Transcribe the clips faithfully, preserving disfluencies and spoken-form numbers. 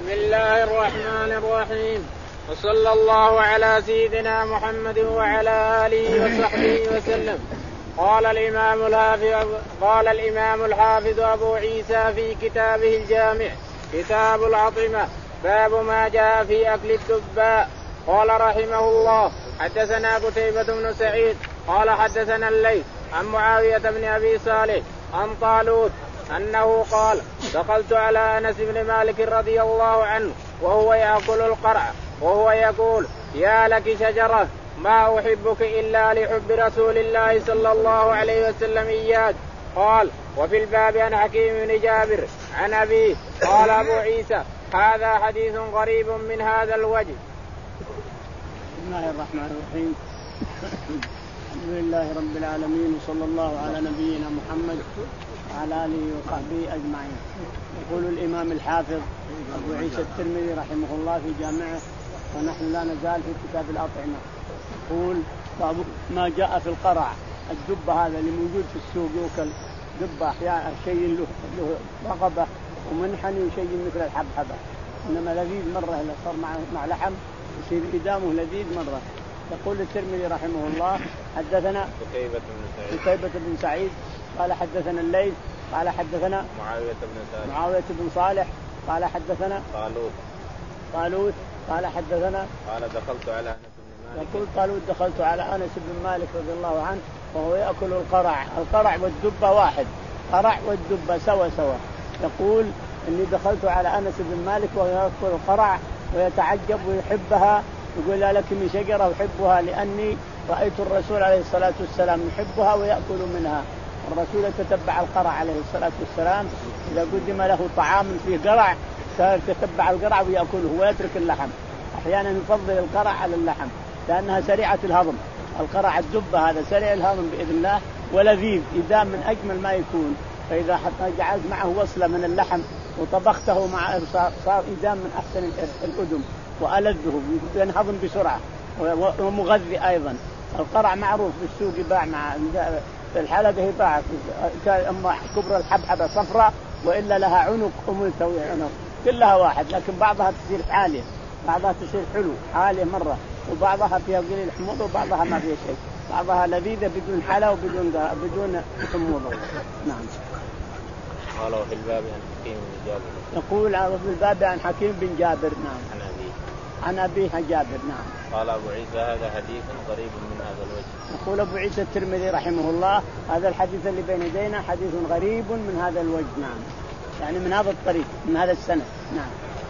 بسم الله الرحمن الرحيم. وصلى الله على سيدنا محمد وعلى آله وصحبه وسلم. قال الإمام الحافظ قال الإمام الحافظ أبو عيسى في كتابه الجامع كتاب الأطعمة باب ما جاء في أكل الدباء. قال رحمه الله حدثنا قتيبة بن سعيد قال حدثنا الليث عن معاوية بن أبي صالح عن طالوت أنه قال دخلت على أنس بن مالك رضي الله عنه وهو يأكل القرع وهو يقول يا لك شجرة ما أحبك إلا لحب رسول الله صلى الله عليه وسلم إياك. قال وفي الباب عن حكيم بن جابر عن أبيه قال أبو عيسى هذا حديث غريب من هذا الوجه. بسم الله الرحمن الرحيم. الحمد لله رب العالمين وصلى الله على نبينا محمد وعلى آله وصحبه أجمعين. يقول الإمام الحافظ أبو عيسى الترمذي رحمه الله في جامعه ونحن لا نزال في كتاب الأطعمة. يقول باب ما جاء في القرع الدب هذا اللي موجود في السوق يوكل دب أحيانا شيء له له رقبة ومنحني وشيء مثل الحبحبة إنما لذيذ مرة إذا صار مع مع لحم يصير إدامه لذيذ مرة. يقول الترمذي رحمه الله حدثنا قتيبة بن سعيد قتيبة بن سعيد قال حدثنا الليث قال حدثنا معاوية بن صالح معاوية بن صالح قال حدثنا طالوت طالوت قال حدثنا قال دخلت على أنس بن مالك يقول طالوت دخلت على أنس بن مالك رضي الله عنه وهو يأكل القرع. القرع والدبة واحد، قرع والدبة سوا سوا. يقول إني دخلت على أنس بن مالك وهو يأكل القرع ويتعجب ويحبها يقول لا لك من شجرة أحبها لأني رأيت الرسول عليه الصلاة والسلام يحبها ويأكل منها. الرسول يتتبع القرع عليه الصلاة والسلام إذا قدم له طعام فيه قرع يتتبع القرع ويأكله ويترك اللحم. أحيانا يفضل القرع على اللحم لأنها سريعة الهضم. القرع الدبة هذا سريع الهضم بإذن الله ولذيذ إذا من أجمل ما يكون. فإذا جعلت معه وصلة من اللحم وطبخته مع صار إذا من أحسن الأدم وألذه ينهضم بسرعة ومغذي أيضا. القرع معروف بالسوق يباع مع في الحلقة يباع أما كبر الحبحبة صفراء وإلا لها عنق وملتوي عنق كلها واحد لكن بعضها تصير عالية بعضها تصير حلو عالية مرة وبعضها فيها قليل حموض وبعضها ما فيها شيء بعضها لذيذة بدون حلا وبدون بدون حموض. نعم. قال في الباب عن حكيم بن جابر يقول في الباب عن حكيم بن جابر نعم عن أبيه عن أبيه جابر نعم. قال أبو عيسى هذا حديث غريب من هذا الوجه. يقول أبو عيسى الترمذي رحمه الله هذا الحديث اللي بين يدينا حديث غريب من هذا الوجه. نعم يعني من هذا الطريق من هذا السنة. نعم.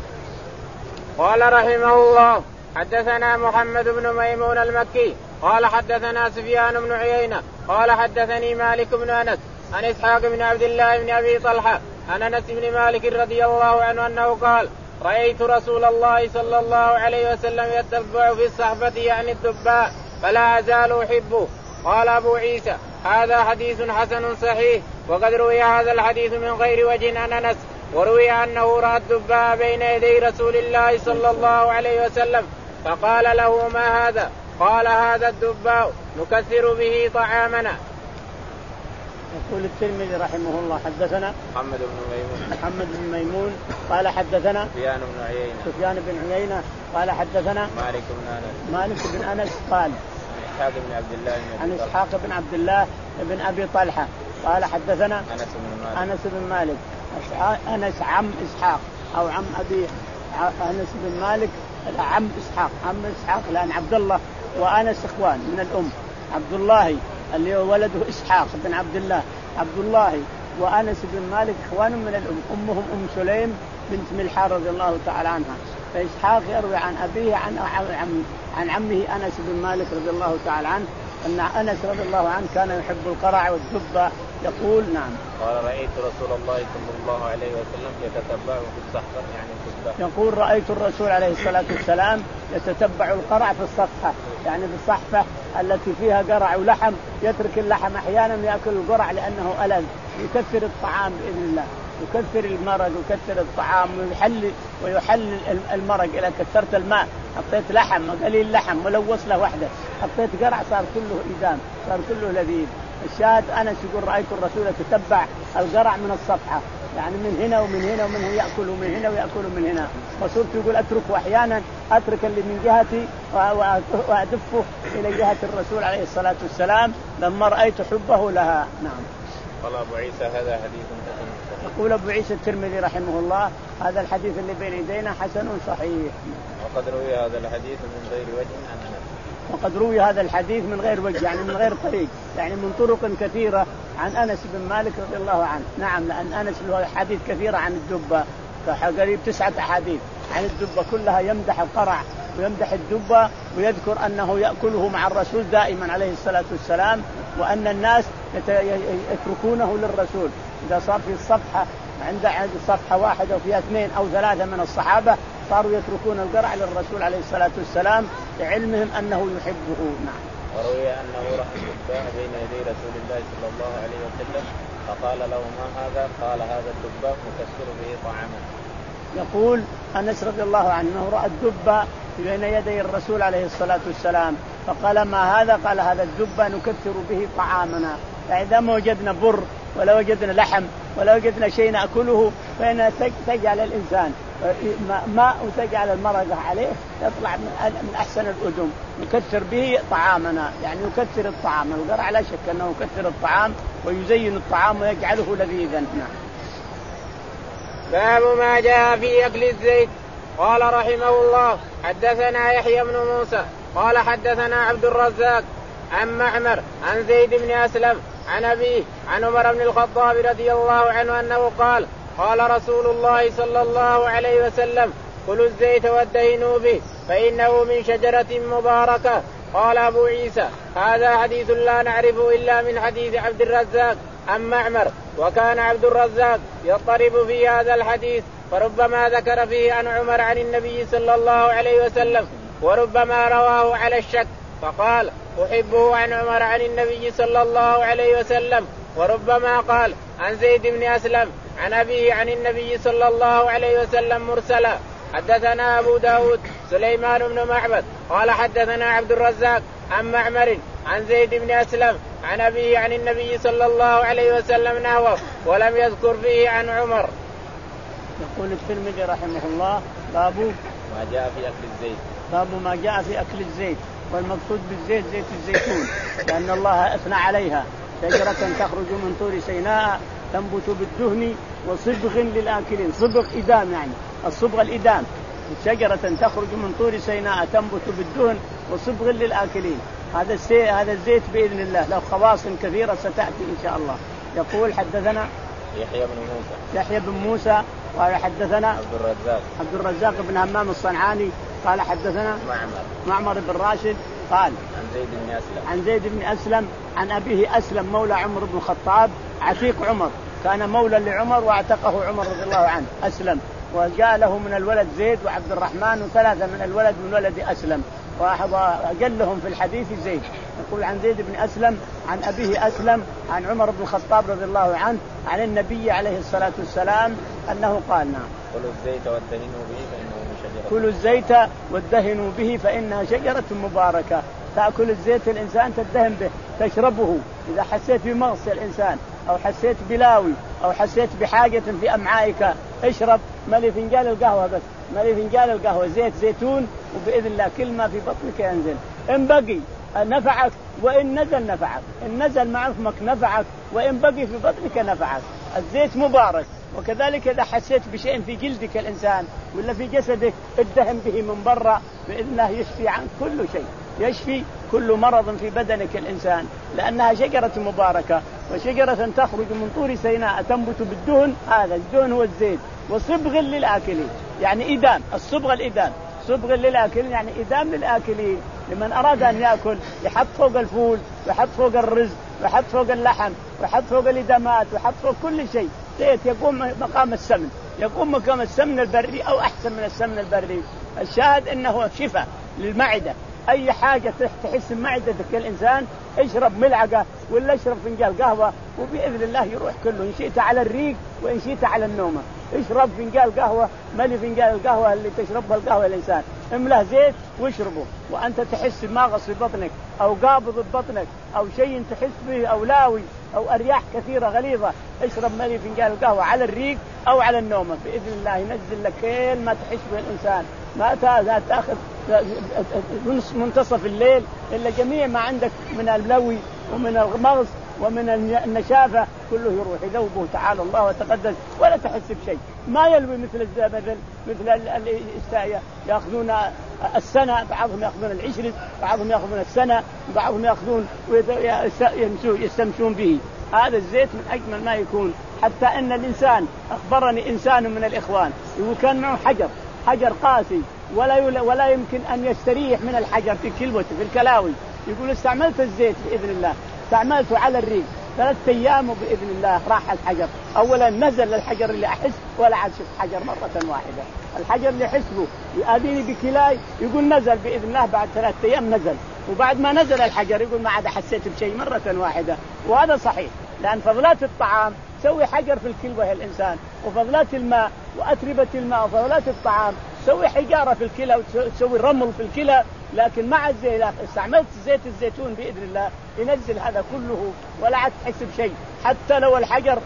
قال رحمه الله حدثنا محمد بن ميمون المكي قال حدثنا سفيان بن عيينة قال حدثني مالك بن أنس عن إسحاق بن عبد الله بن أبي طلحة عن أنس بن مالك رضي الله عنه أنه قال رأيت رسول الله صلى الله عليه وسلم يتبع في الصحفة يعني الدباء فلا أزال أحبه. قال أبو عيسى هذا حديث حسن صحيح وقد روي هذا الحديث من غير وجه عن أنس وروي أنه رأى الدباء بين يدي رسول الله صلى الله عليه وسلم فقال له ما هذا؟ قال هذا الدباء نكثر به طعامنا. يقول الترمذي رحمه الله حدثنا محمد بن ميمون محمد بن ميمون قال حدثنا سفيان بن عيينة سفيان بن عيينة قال حدثنا مالك بن أنس مالك بن أنس قال عن إسحاق بن عبد الله عن إسحاق بن عبد الله بن أبي طلحة قال حدثنا أنس بن مالك أنس بن مالك أنس عم إسحاق أو عم أبي أنس بن مالك عم إسحاق عم إسحاق لأن عبد الله وأنس إخوان من الأم. عبد الله اللي هو ولده إسحاق بن عبد الله عبد الله وأنس بن مالك إخوان من الأم. أمهم أم سليم بنت ملحان رضي الله تعالى عنها. فإسحاق يروي عن أبيه عن عن, عن عمه أنس بن مالك رضي الله تعالى عنه أن أنس رضي الله عنه كان يحب القرع والدبة. يقول نعم قال رأيت رسول الله صلى الله عليه وسلم يتتبع في الصحفة يعني الدبة. يقول رأيت الرسول عليه الصلاة والسلام يتتبع القرع في الصفحة يعني في الصحفة التي فيها قرع ولحم يترك اللحم أحيانا يأكل القرع لأنه ألذ يكثر الطعام بإذن الله يكثر المرق ويكثر الطعام ويحل ويحل المرق. إلى كثرت الماء حطيت لحم قليل لحم ولو وصلة واحدة حطيت قرع صار كله إدام صار كله لذيذ. الشاهد أنس يقول رأيت الرسول يتتبع القرع من الصفحة يعني من هنا ومن هنا ومن هنا يأكل ومن هنا ويأكل من هنا. وصرت يقول أتركه أحيانا أترك اللي من جهتي وأدفه إلى جهة الرسول عليه الصلاة والسلام لما رأيت حبه لها. نعم. قال أبو عيسى هذا حديث حسن. يقول أبو عيسى الترمذي رحمه الله هذا الحديث اللي بين يدينا حسن صحيح. وقد روي هذا الحديث من غير وجه عن أنس. وقد روي هذا الحديث من غير وجه يعني من غير طريق يعني من طرق كثيرة عن أنس بن مالك رضي الله عنه. نعم لأن أنس له حديث كثيرة عن الدبة قريب تسعة أحاديث عن الدبة كلها يمدح القرع ويمدح الدبة ويذكر أنه يأكله مع الرسول دائما عليه الصلاة والسلام وأن الناس يتركونه للرسول. إذا صار في الصفحة عند عند صفحة واحدة وفيها اثنين أو ثلاثة من الصحابة صاروا يتركون القرع للرسول عليه الصلاة والسلام لعلمهم أنه يحبه. نعم. وروي أنه رأى الدباء بين يدي رسول الله صلى الله عليه وسلم فقال له ما هذا؟ قال هذا الدباء مكسر به طعاما. يقول أنس رضي الله عنه أنه رأى الدباء بين يدي الرسول عليه الصلاة والسلام فقال ما هذا؟ قال هذا الدباء نكثر به طعامنا. فإذا ما وجدنا بر ولا وجدنا لحم ولا وجدنا شيء نأكله فإن تجعل الإنسان ماء وتجعل المرقة عليه يطلع من أحسن الأدم نكثر به طعامنا يعني يكثر الطعام. القرع لا شك أنه يكثر الطعام ويزين الطعام ويجعله لذيذا. باب ما جاء في أكل الزيت. قال رحمه الله حدثنا يحيى بن موسى قال حدثنا عبد الرزاق عن معمر عن زيد بن أسلم عن أبيه عن عمر بن الخطاب رضي الله عنه أنه قال قال رسول الله صلى الله عليه وسلم كلوا الزيت وادهنوا به فإنه من شجرة مباركة. قال أبو عيسى هذا حديث لا نعرفه إلا من حديث عبد الرزاق عن معمر وكان عبد الرزاق يضطرب في هذا الحديث فربما ذكر فيه عن عمر عن النبي صلى الله عليه وسلم وربما رواه على الشك فقال أحبه عن عمر عن النبي صلى الله عليه وسلم وربما قال عن زيد بن أسلم عن أبيه عن النبي صلى الله عليه وسلم مرسلا. حدثنا أبو داود سليمان بن معبد قال حدثنا عبد الرزاق عن معمر عن زيد بن أسلم عن أبيه عن النبي صلى الله عليه وسلم نحوه ولم يذكر فيه عن عمر. يقول الترمذي رحمه الله باب ما جاء في أكل الزيت. باب ما جاء في أكل الزيت والمقصود بالزيت زيت الزيتون لأن الله أثنى عليها شجرة تخرج من طور سيناء تنبت بالدهن وصبغ للآكلين. صبغ إدام يعني الصبغ الإدام شجرة تخرج من طور سيناء تنبت بالدهن وصبغ للآكلين. هذا الزيت هذا الزيت بإذن الله له خواص كثيرة ستأتي إن شاء الله. يقول حدثنا يحيى بن موسى يحيى بن موسى قال حدثنا عبد الرزاق عبد الرزاق بن همام الصنعاني قال حدثنا معمر معمر بن راشد قال عن زيد بن أسلم عن زيد بن أسلم عن أبيه أسلم مولى عمر بن الخطاب عتيق عمر كان مولى لعمر واعتقه عمر رضي الله عنه أسلم وجاء له من الولد زيد وعبد الرحمن وثلاثة من الولد من ولد أسلم وأجلهم في الحديث زيد. يقول عن زيد بن أسلم عن أبيه أسلم عن عمر بن الخطاب رضي الله عنه عن النبي عليه الصلاة والسلام أنه قال نعم كلوا الزيت وادهنوا به فإنه من شجرة كلوا الزيت وادهنوا به فإنها شجرة مباركة. تأكل الزيت الإنسان تدهن به تشربه إذا حسيت بمغص الإنسان أو حسيت بلاوي أو حسيت بحاجة في أمعائك اشرب ملي فنجان القهوة بس ملي فنجان القهوة زيت زيتون وبإذن الله كل ما في بطنك ينزل. إن بقي نفعك وإن نزل نفعك إن نزل مع فمك نفعك وإن بقي في بطنك نفعك. الزيت مبارك. وكذلك إذا حسيت بشيء في جلدك الإنسان ولا في جسدك ادهن به من برا بإذن الله يشفي عن كل شيء يشفي كل مرض في بدنك الإنسان لأنها شجرة مباركة وشجرة تخرج من طور سيناء تنبت بالدهن. هذا الدهن هو الزيت وصبغ للآكلين يعني إدام الصبغ الإدام صبغ للآكلين يعني إدام للآكلين لمن أراد أن يأكل يحط فوق الفول ويحط فوق الرز ويحط فوق اللحم ويحط فوق الإدامات ويحط فوق كل شيء زيت يقوم مقام السمن يقوم مقام السمن البري أو أحسن من السمن البري. الشاهد أنه شفاء للمعدة. أي حاجة تحس معدتك الإنسان اشرب ملعقة ولا اشرب فنجان قهوة وبإذن الله يروح كله إن شئت على الريق وإن شئت على النومة. اشرب فنجان قهوة ملي فنجان القهوة اللي تشربها القهوة الإنسان امله زيت واشربه وأنت تحس بمغص في بطنك أو قابض في بطنك أو شيء تحس به أو لاوي أو أرياح كثيرة غليظة اشرب ملي فنجان القهوة على الريق أو على النومة بإذن الله ينزل لك كل ما تحس به الإنسان. ما تأخذ منتصف الليل إلا جميع ما عندك من اللوي ومن المغص ومن النشافة كله يروح يذوبه تعالى الله وتقدس ولا تحس بشيء. ما يلوي مثل مثل مثل الساية يأخذون السنة، بعضهم يأخذون العشرة، بعضهم يأخذون السنة، بعضهم يأخذون ويستمشون به. هذا الزيت من أجمل ما يكون. حتى أن الإنسان أخبرني إنسان من الإخوان يقول كان معه حجر حجر قاسي ولا ولا يمكن أن يستريح من الحجر في كلوته في الكلاوي. يقول استعملت الزيت بإذن الله، استعملته على الريق ثلاث أيام وبإذن الله راح الحجر. أولا نزل الحجر اللي أحس ولا عاد شفت حجر مرة واحدة. الحجر اللي حسبه يؤذيني بكلاي يقول نزل بإذن الله بعد ثلاث أيام نزل، وبعد ما نزل الحجر يقول ما عاد حسيت بشيء مرة واحدة. وهذا صحيح، لأن فضلات الطعام سوي حجر في الكلوة الإنسان، وفضلات الماء وأتربة الماء وفضلات الطعام سوي حجارة في الكلى وتسوي رمل في الكلى. لكن مع الزيت استعملت زيت الزيتون بإذن الله ينزل هذا كله ولا عاد تحس بشيء. حتى لو الحجر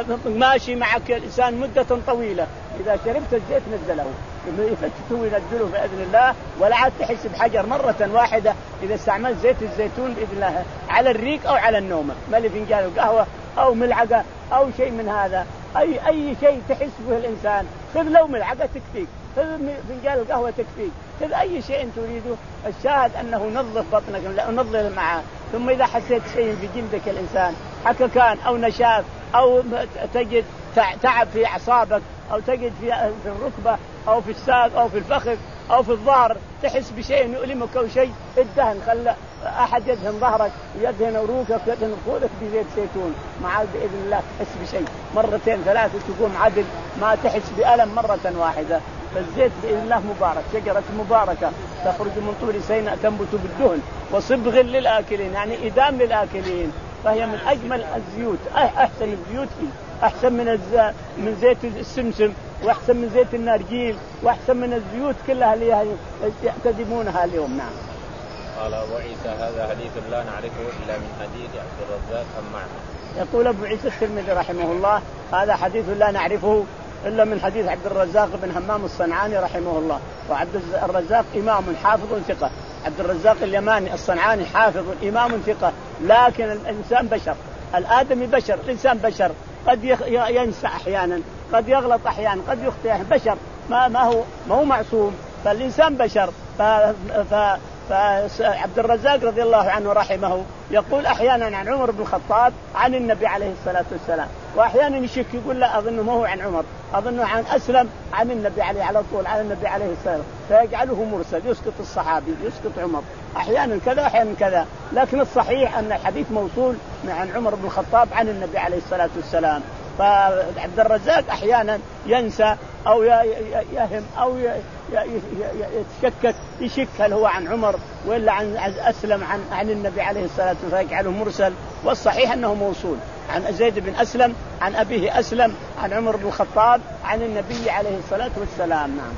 ماشي معك الإنسان مدة طويلة إذا شربت الزيت نزله يفتته وينزله بإذن الله ولا عاد تحس بحجر مرة واحدة إذا استعملت زيت الزيتون بإذن الله على الريق أو على النومة. ملي فنجان القهوة أو ملعقة أو شيء من هذا، أي أي شيء تحس به الإنسان خذ لو ملعقة تكفيك، خذ فنجان القهوة تكفيك، خذ أي شيء تريده. الشاهد أنه نظف بطنك نظف معه. ثم إذا حسيت شيء في جلدك الإنسان حككان أو نشاف أو تجد تعب في أعصابك أو تجد في في الركبة أو في الساق أو في الفخذ أو في الظهر تحس بشيء يؤلمك أو شيء الدهن، خلى أحد يدهن ظهرك ويدهن عروقك ويدهن خولك بزيت زيتون مع بإذن الله تحس بشيء مرتين ثلاثة تقوم عدل ما تحس بألم مرة واحدة. فالزيت بإذن الله مبارك، شجرة مباركة تخرج من طور سيناء تنبت بالدهن وصبغ للآكلين يعني إدام للآكلين. فهي من أجمل الزيوت، أحسن الزيوت فيه، أحسن من الز... من زيت السمسم وأحسن من زيت النرجيل وأحسن من الزيوت كلها اللي يعتدمونها اليوم. نعم. قال أبو عيسى هذا حديث لا نعرفه إلا من حديث عبد الرزاق عن معمر. يقول أبو عيسى الترمذي رحمه الله هذا حديث لا نعرفه إلا من حديث عبد الرزاق بن همام الصنعاني رحمه الله. وعبد الرزاق إمام حافظ ثقة، عبد الرزاق اليماني الصنعاني حافظ إمام ثقة، لكن الإنسان بشر، الآدمي بشر، الإنسان بشر قد ينسى أحيانا، قد يغلط أحيانا، قد يخطئ، بشر ما ما هو ما هو معصوم، فالإنسان بشر. ف ف فعبد الرزاق رضي الله عنه رحمه يقول أحيانا عن عمر بن الخطاب عن النبي عليه الصلاة والسلام، وأحيانا يشك يقول لا أظنه ما هو عن عمر، أظنه عن أسلم عن النبي عليه على طول عن النبي عليه الصلاة والسلام، فيجعله مرسل يسقط الصحابي يسقط عمر، أحيانا كذا أحيانا كذا. لكن الصحيح أن الحديث موصول عن عمر بن الخطاب عن النبي عليه الصلاة والسلام. فعبد الرزاق أحيانا ينسى أو يهم أو يتشكك يشك هل هو عن عمر ولا عن أسلم عن عن النبي عليه الصلاة والسلام فيجعله مرسل. والصحيح أنه موصول عن زيد بن أسلم عن أبيه أسلم عن عمر بن الخطاب عن النبي عليه الصلاة والسلام. نعم.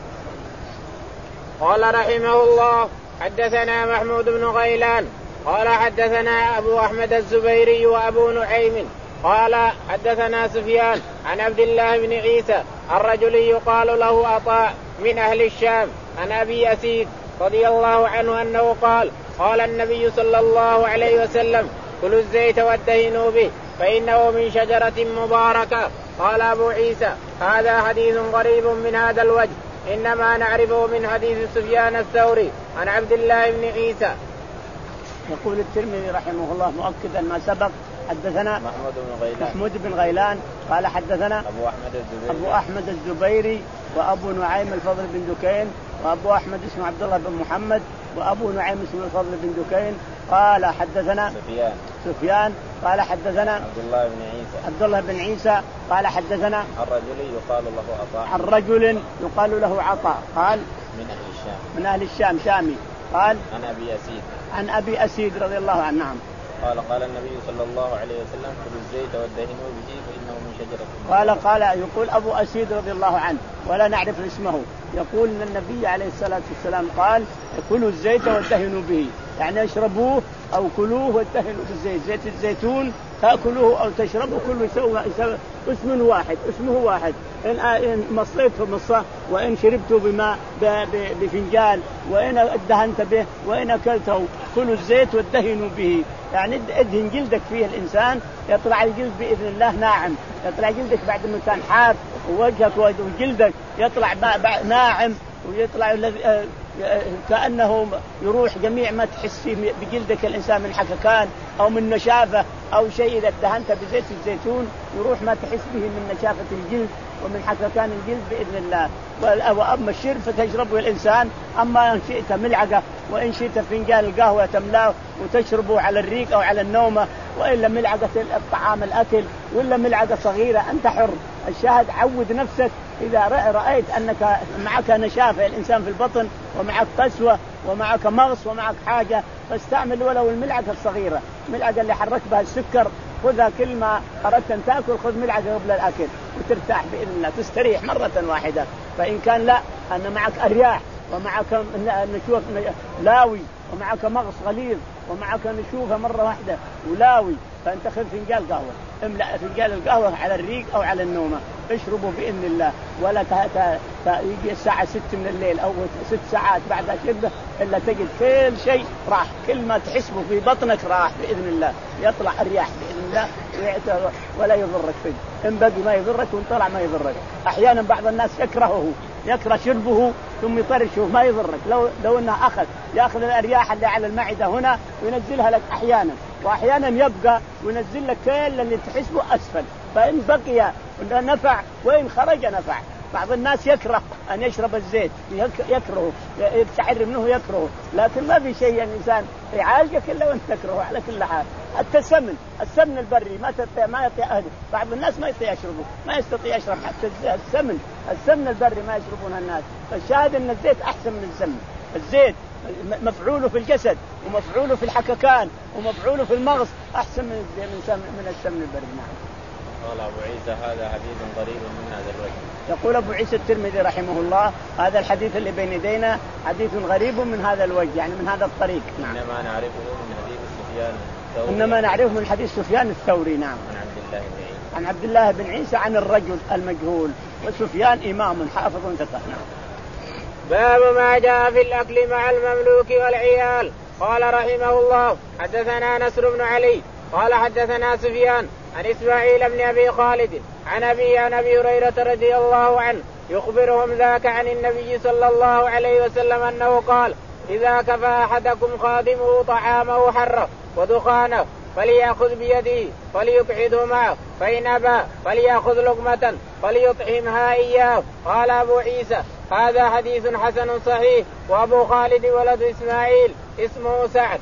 قال رحمه الله حدثنا محمود بن غيلان قال حدثنا أبو أحمد الزبيري وأبو نعيم قال حدثنا سفيان عن عبد الله بن عيسى الرجل يقال له عطاء من أهل الشام عن أبي أسيد رضي الله عنه أنه قال قال النبي صلى الله عليه وسلم كلوا الزيت وادهنوا به فإنه من شجرة مباركة. قال أبو عيسى هذا حديث غريب من هذا الوجه، إنما نعرفه من حديث سفيان الثوري عن عبد الله بن عيسى. يقول الترمذي رحمه الله مؤكدا ما سبق حدثنا محمود بن غيلان محمود بن غيلان قال حدثنا أبو أحمد الزبيري أبو أحمد الزبيري وأبو نعيم الفضل بن دكين وأبو أحمد اسمه عبد الله بن محمد وأبو نعيم اسمه الفضل بن دكين قال حدثنا سفيان سفيان قال حدثنا عبد الله بن عيسى عبد الله بن عيسى قال حدثنا الرجل يقال له عطاء الرجل يقال له عطاء قال من أهل الشام من أهل الشام شامي قال عن أبي أسيد عن أبي أسيد رضي الله عنه. نعم. قال قال النبي صلى الله عليه وسلم كلوا الزيت وادهنوا به فإنه من شجرة. قال قال يقول أبو أسيد رضي الله عنه ولا نعرف اسمه، يقول أن النبي عليه الصلاة والسلام قال كلوا الزيت وادهنوا به، يعني اشربوه أو كلوه وادهنوا بالزيت، زيت الزيتون تأكلوه أو تشربوا كله يسوي اسم واحد، اسمه واحد. إن مصيته مصة، وإن شربته بماء بفنجان، وإن ادهنت به، وإن أكلته كلوا الزيت وادهنوا به. يعني ادهن جلدك فيه الإنسان يطلع الجلد بإذن الله ناعم، يطلع جلدك بعد ما كان حار، ووجهك وجلدك يطلع ناعم، ويطلع كأنه يروح جميع ما تحس فيه بجلدك الإنسان من حككان أو من نشافة أو شيء. إذا ادهنت بزيت الزيتون يروح ما تحس به من نشافة الجلد ومن حككان الجلد بإذن الله. وأما الشرب فتشربه الإنسان، أما إن شئت ملعقة، وإن شئت فنجان القهوة تملاه وتشربه على الريق أو على النومة، وإلا ملعقة الطعام الأكل، وإلا ملعقة صغيرة، أنت حر. الشاهد عود نفسك إذا رأيت أنك معك نشافة الإنسان في البطن، ومعك قسوة، ومعك مغص، ومعك حاجة، فاستعمل ولو الملعقة الصغيرة، ملعقة اللي حرك بها السكر، خذها كل ما أردت أن تأكل خذ ملعقة قبل الأكل وترتاح بإذن الله، تستريح مرة واحدة. فإن كان لا أن معك أرياح، ومعك نشوف لاوي، ومعك مغص غليظ، ومعك نشوفة مرة واحدة ولاوي، فأنت خذ فنجان قهوة، املأ فنجان القهوة على الريق أو على النومة، اشربوا بإذن الله. ولا يجي الساعة ست من الليل أو ست ساعات بعد شربه إلا تجد كل شيء راح، كل ما تحسبه في بطنك راح بإذن الله، يطلع الرياح بإذن الله ولا يضرك فيه. إن بقي ما يضرك وإن طلع ما يضرك. أحيانا بعض الناس يكرهه، يكره شربه ثم يطرشه، ما يضرك. لو لو انه اخذ ياخذ الارياح اللي على المعده هنا وينزلها لك احيانا، واحيانا يبقى وينزل لك كل اللي تحسبه اسفل، فان بقي نفع وان خرج نفع. بعض الناس يكره ان يشرب الزيت، يكره يتعر منه يكره، لكن ما في شيء الانسان يعالجك الا وانت تكرهه على كل حال. حتى السمن، السمن البري ما تطيع ما يطيع، بعض الناس ما يستطيع يشربه، ما يستطيع يشرب حتى السمن، السمن البري ما يشربونه الناس. فالشاهد ان الزيت احسن من السمن. الزيت مفعوله في الجسد ومفعوله في الحككان ومفعوله في المغص احسن من من السمن البري. نعم. قال أبو عيسى هذا حديث غريب من هذا الوجه. يقول أبو عيسى الترمذي رحمه الله هذا الحديث اللي بين يدينا حديث غريب من هذا الوجه، يعني من هذا الطريق. نعم. إنما نعرفه من حديث سفيان الثوري. إنما نعرفه من حديث سفيان الثوري. نعم. عن عبد الله بن عيسى. عن عبد الله بن عيسى عن الرجل المجهول، وسفيان إمام حافظ ثقة. نعم. باب ما جاء في الأكل مع المملوك والعيال. قال رحمه الله حدثنا نصر بن علي قال حدثنا سفيان عن إسماعيل بن أبي خالد عن أبي عن أبي هريرة رضي الله عنه يخبرهم ذاك عن النبي صلى الله عليه وسلم أنه قال إذا كفى أحدكم خادمه طعامه حره ودخانه فليأخذ بيده فليقعده معه، فإن أبى فليأخذ لقمة فليطعمها إياه. قال أبو عيسى هذا حديث حسن صحيح. وأبو خالد ولد إسماعيل اسمه سعد.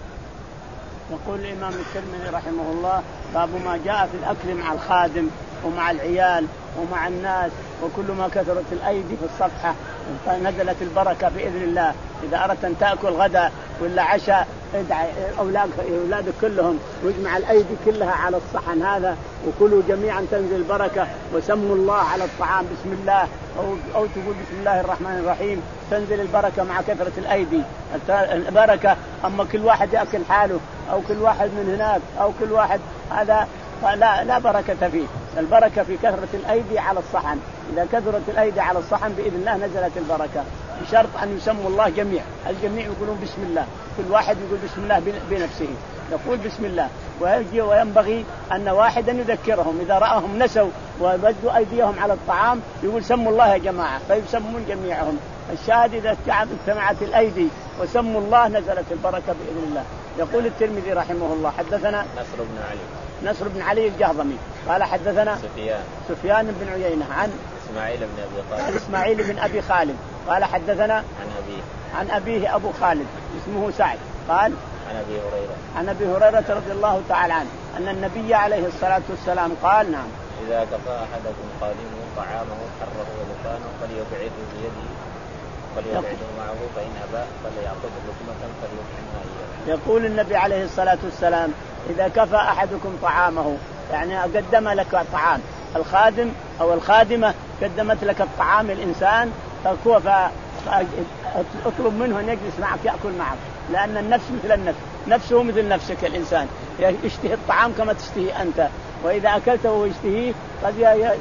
يقول الإمام الترمذي رحمه الله باب ما جاء في الأكل مع الخادم ومع العيال ومع الناس وكل ما كثرت الأيدي في الصفحة نزلت البركة بإذن الله. إذا أردت أن تأكل غدا ولا عشاء ادعي أولادك كلهم واجمع الأيدي كلها على الصحن هذا وكلوا جميعا تنزل البركة، وسموا الله على الطعام بسم الله أو, أو تقول بسم الله الرحمن الرحيم، تنزل البركة مع كثرة الأيدي البركة. أما كل واحد يأكل حاله أو كل واحد من هناك أو كل واحد هذا لا لا بركة فيه. البركة في كثرة الأيدي على الصحن. إذا كثرت الأيدي على الصحن بإذن الله نزلت البركة، بشرط أن يسموا الله جميع، الجميع يقولون بسم الله، كل واحد يقول بسم الله بنفسه، يقول بسم الله. ويجي وينبغي أن واحدا يذكرهم إذا رأهم نسوا وبدوا أيديهم على الطعام يقول سموا الله يا جماعة، فيسمون جميعهم. الشاهد إذا اجتمعت الأيدي وسموا الله نزلت البركة بإذن الله. يقول الترمذي رحمه الله حدثنا نصر بن علي نصر بن علي الجهضمي قال حدثنا سفيان سفيان بن عيينة عن إسماعيل بن أبي خالد إسماعيل بن أبي خالد قال حدثنا عن أبيه عن أبيه أبو خالد اسمه سعد قال عن أبي هريرة عن أبي هريرة رضي الله تعالى عنه أن النبي عليه الصلاة والسلام قال نعم إذا كفى أحدكم خادمه طعامه حره ودخانه فليقعده بيده فليقعده معه، فإن أبى فليأخذ لقمة فليطعمها إياه. يقول النبي عليه الصلاة والسلام إذا كفى أحدكم طعامه، يعني قدم لك الطعام، الخادم أو الخادمة قدمت لك الطعام الإنسان فكوى، فاطلب منه أن يجلس معك يأكل معك، لأن النفس مثل النفس، نفسه مثل نفسك الإنسان يشتهي الطعام كما تشتهي أنت، وإذا أكلته ويشتهيه قد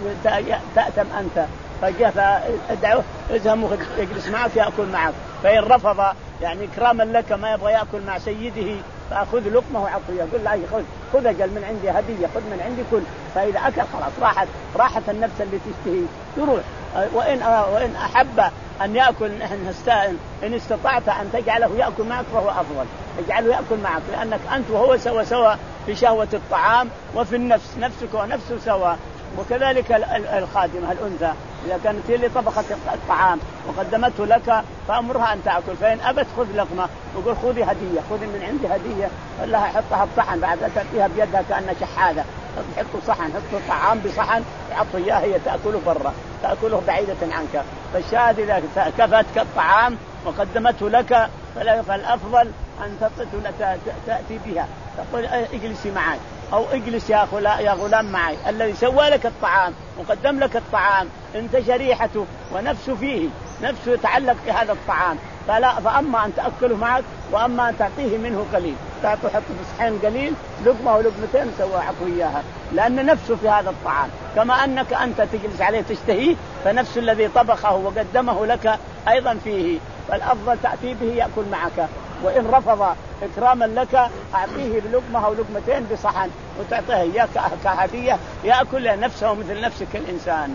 تأتم أنت، فادعوه اذهب يجلس معك يأكل معك، فإن رفض يعني إكراما لك ما يبغى يأكل مع سيده فأخذ لقمه وعطيه، قل له خذ خذ أجل من عندي هدية، خذ من عندي كل، فإذا أكل خلاص راحت راحت النفس اللي تشتهي تروح. وإن وإن أحب أن يأكل إن استطعت أن تجعله يأكل معك فهو أفضل، اجعله يأكل معك، لأنك أنت وهو سوا سوا في شهوة الطعام وفي النفس، نفسك ونفسه سوا. وكذلك الخادمة الأنثى إذا كانت هي اللي طبخت الطعام وقدمته لك فأمرها أن تأكل، فإن أبت خذ لقمة وقل خذي هدية، خذي من عندي هدية، قال لها حطها بصحن، بعد تأتيها بيدها كأنها شحاذة، حطوا صحن حطوا طعام بصحن يعطوا إياه هي تأكله برا، تأكله بعيدة عنك. فالشاهد إذا كفتك الطعام وقدمته لك فالأفضل أن تأتي بها، تقول اجلسي معي أو اجلس يا يا غلام معي، الذي سوى لك الطعام وقدم لك الطعام انت شريحته ونفسه فيه، نفسه يتعلق بهذا الطعام، فلا فأما أن تأكله معك وأما أن تعطيه منه قليل، تعطيه حط بصحين قليل لقمة ولقمتين سوى عطوا إياها، لأن نفسه في هذا الطعام، كما أنك أنت تجلس عليه تشتهيه فنفس الذي طبخه وقدمه لك أيضا فيه، فالأفضل تأتي به يأكل معك، وإن رفض إكراما لك أعطيه بلقمة أو لقمتين بصحن وتعطيه إياه كهدية يأكل نفسه مثل نفسك الإنسان.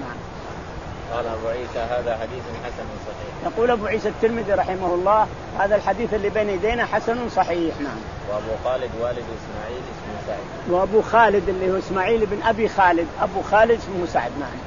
قال أبو عيسى هذا حديث حسن صحيح. يقول أبو عيسى الترمذي رحمه الله هذا الحديث اللي بين يدينا حسن صحيح. نعم. وأبو خالد والد إسماعيل اسمه سعد. وأبو خالد اللي هو إسماعيل بن أبي خالد أبو خالد اسمه سعد. نعم.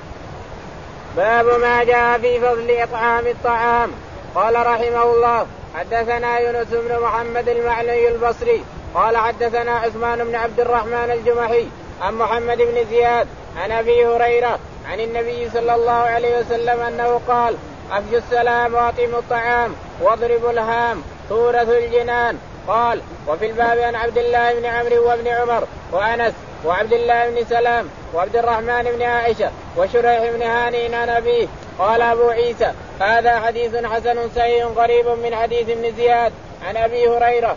باب ما جاء في فضل إطعام الطعام. قال رحمه الله حدثنا يونس بن محمد المعني البصري قال حدثنا عثمان بن عبد الرحمن الجمحي عن محمد بن زياد عن أبي هريرة عن النبي صلى الله عليه وسلم أنه قال أفشوا السلام وأطعموا الطعام واضربوا الهام تورث الجنان. قال وفي الباب عن عبد الله بن عمرو وابن عمر وأنس وعبد الله بن سلام وعبد الرحمن بن عائشة وشريح بن هانئ عن أبيه. قال أبو عيسى هذا حديث حسن صحيح قريب من حديث ابن زياد عن أبي هريرة.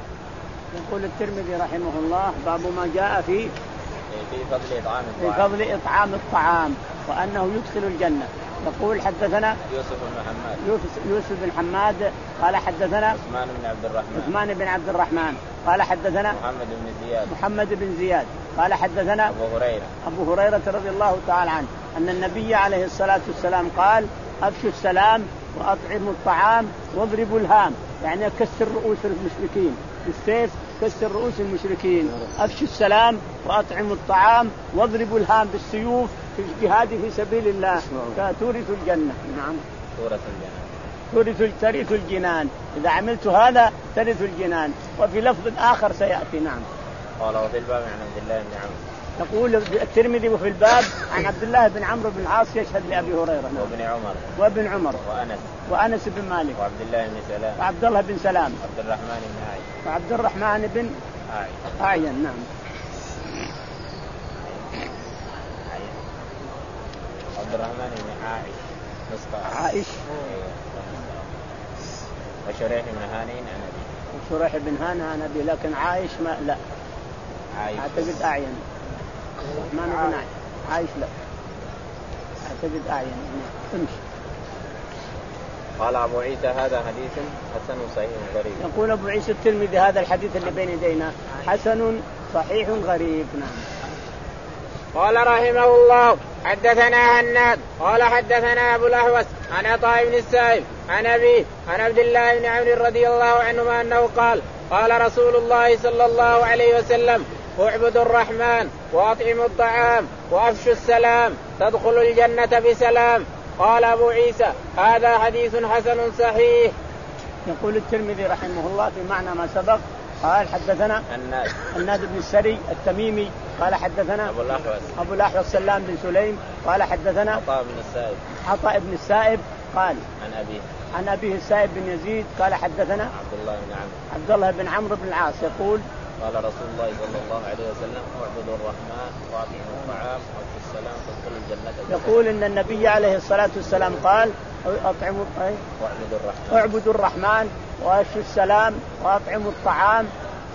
يقول الترمذي رحمه الله باب ما جاء في في فضل إطعام الطعام, في فضل إطعام الطعام وأنه يدخل الجنة. يقول حدثنا يوسف بن حماد يوسف بن حماد قال حدثنا عثمان بن عبد الرحمن عثمان بن عبد الرحمن قال حدثنا محمد بن زياد محمد بن زياد قال حدثنا أبو هريرة أبو هريرة رضي الله تعالى عنه أن النبي عليه الصلاة والسلام قال أفشوا السلام وأطعموا الطعام واضربوا الهام، يعني كسر رؤوس المشركين بالسيف، كسر رؤوس المشركين. أفشوا السلام وأطعموا الطعام واضربوا الهام بالسيوف في الجهاد في سبيل الله تورث الجنة. نعم تورث الجنة تورث ترث الجنان، إذا عملت هذا ترث الجنان. وفي لفظ آخر سيأتي. نعم. قال وفي الباب عن عبد الله بن عمرو. يقول الترمذي وفي الباب عن عبد الله بن عمرو بن العاص يشهد لأبي هريرة. وابن عمر وابن عمر وأنس وأنس بن مالك وعبد الله بن سلام وعبد الله بن سلام وعبد الرحمن بن عايش وعبد الرحمن بن أعين. نعم. عبد الرحمن بن عايش عائش وشريح بن هانئ عن أبيه. وشريح بن هانئ عن أبيه، لكن عايش ما لا عايش أعتقد أعين. ما نقول عايش لا أعتقد أعين. امشي. قال أبو عيسى هذا حديث حسن صحيح غريب. يقول أبو عيسى الترمذي هذا الحديث اللي بين يدينا حسن صحيح غريب. نعم. قال رحمه الله حدثنا هناد قال حدثنا أبو الأحوص عن عطاء بن السائب عن أبيه عن عبد الله بن عمرو رضي الله عنهما أنه قال قال رسول الله صلى الله عليه وسلم اعبدوا الرحمن وأطعموا الطعام وأفشوا السلام تدخلوا الجنة بسلام. قال أبو عيسى هذا حديث حسن صحيح. يقول الترمذي رحمه الله في معنى ما سبق قال حدثنا الناد الناد بن السري التميمي قال حدثنا أبو الأحوص أبو الأحوص سلام بن سليم قال حدثنا عطاء بن السائب عطاء بن السائب قال عن أبيه عن أبيه السائب بن يزيد قال حدثنا عبد الله بن عمرو عبد الله بن عمرو بن العاص يقول قال رسول الله صلى الله عليه وسلم اعبدوا الرحمن واطعموا الطعام وافشوا السلام تدخلوا الجنة. يقول ان النبي عليه الصلاة والسلام قال اطعموا واعبدوا الرحمن اعبدوا الرحمن وافشوا السلام واطعموا الطعام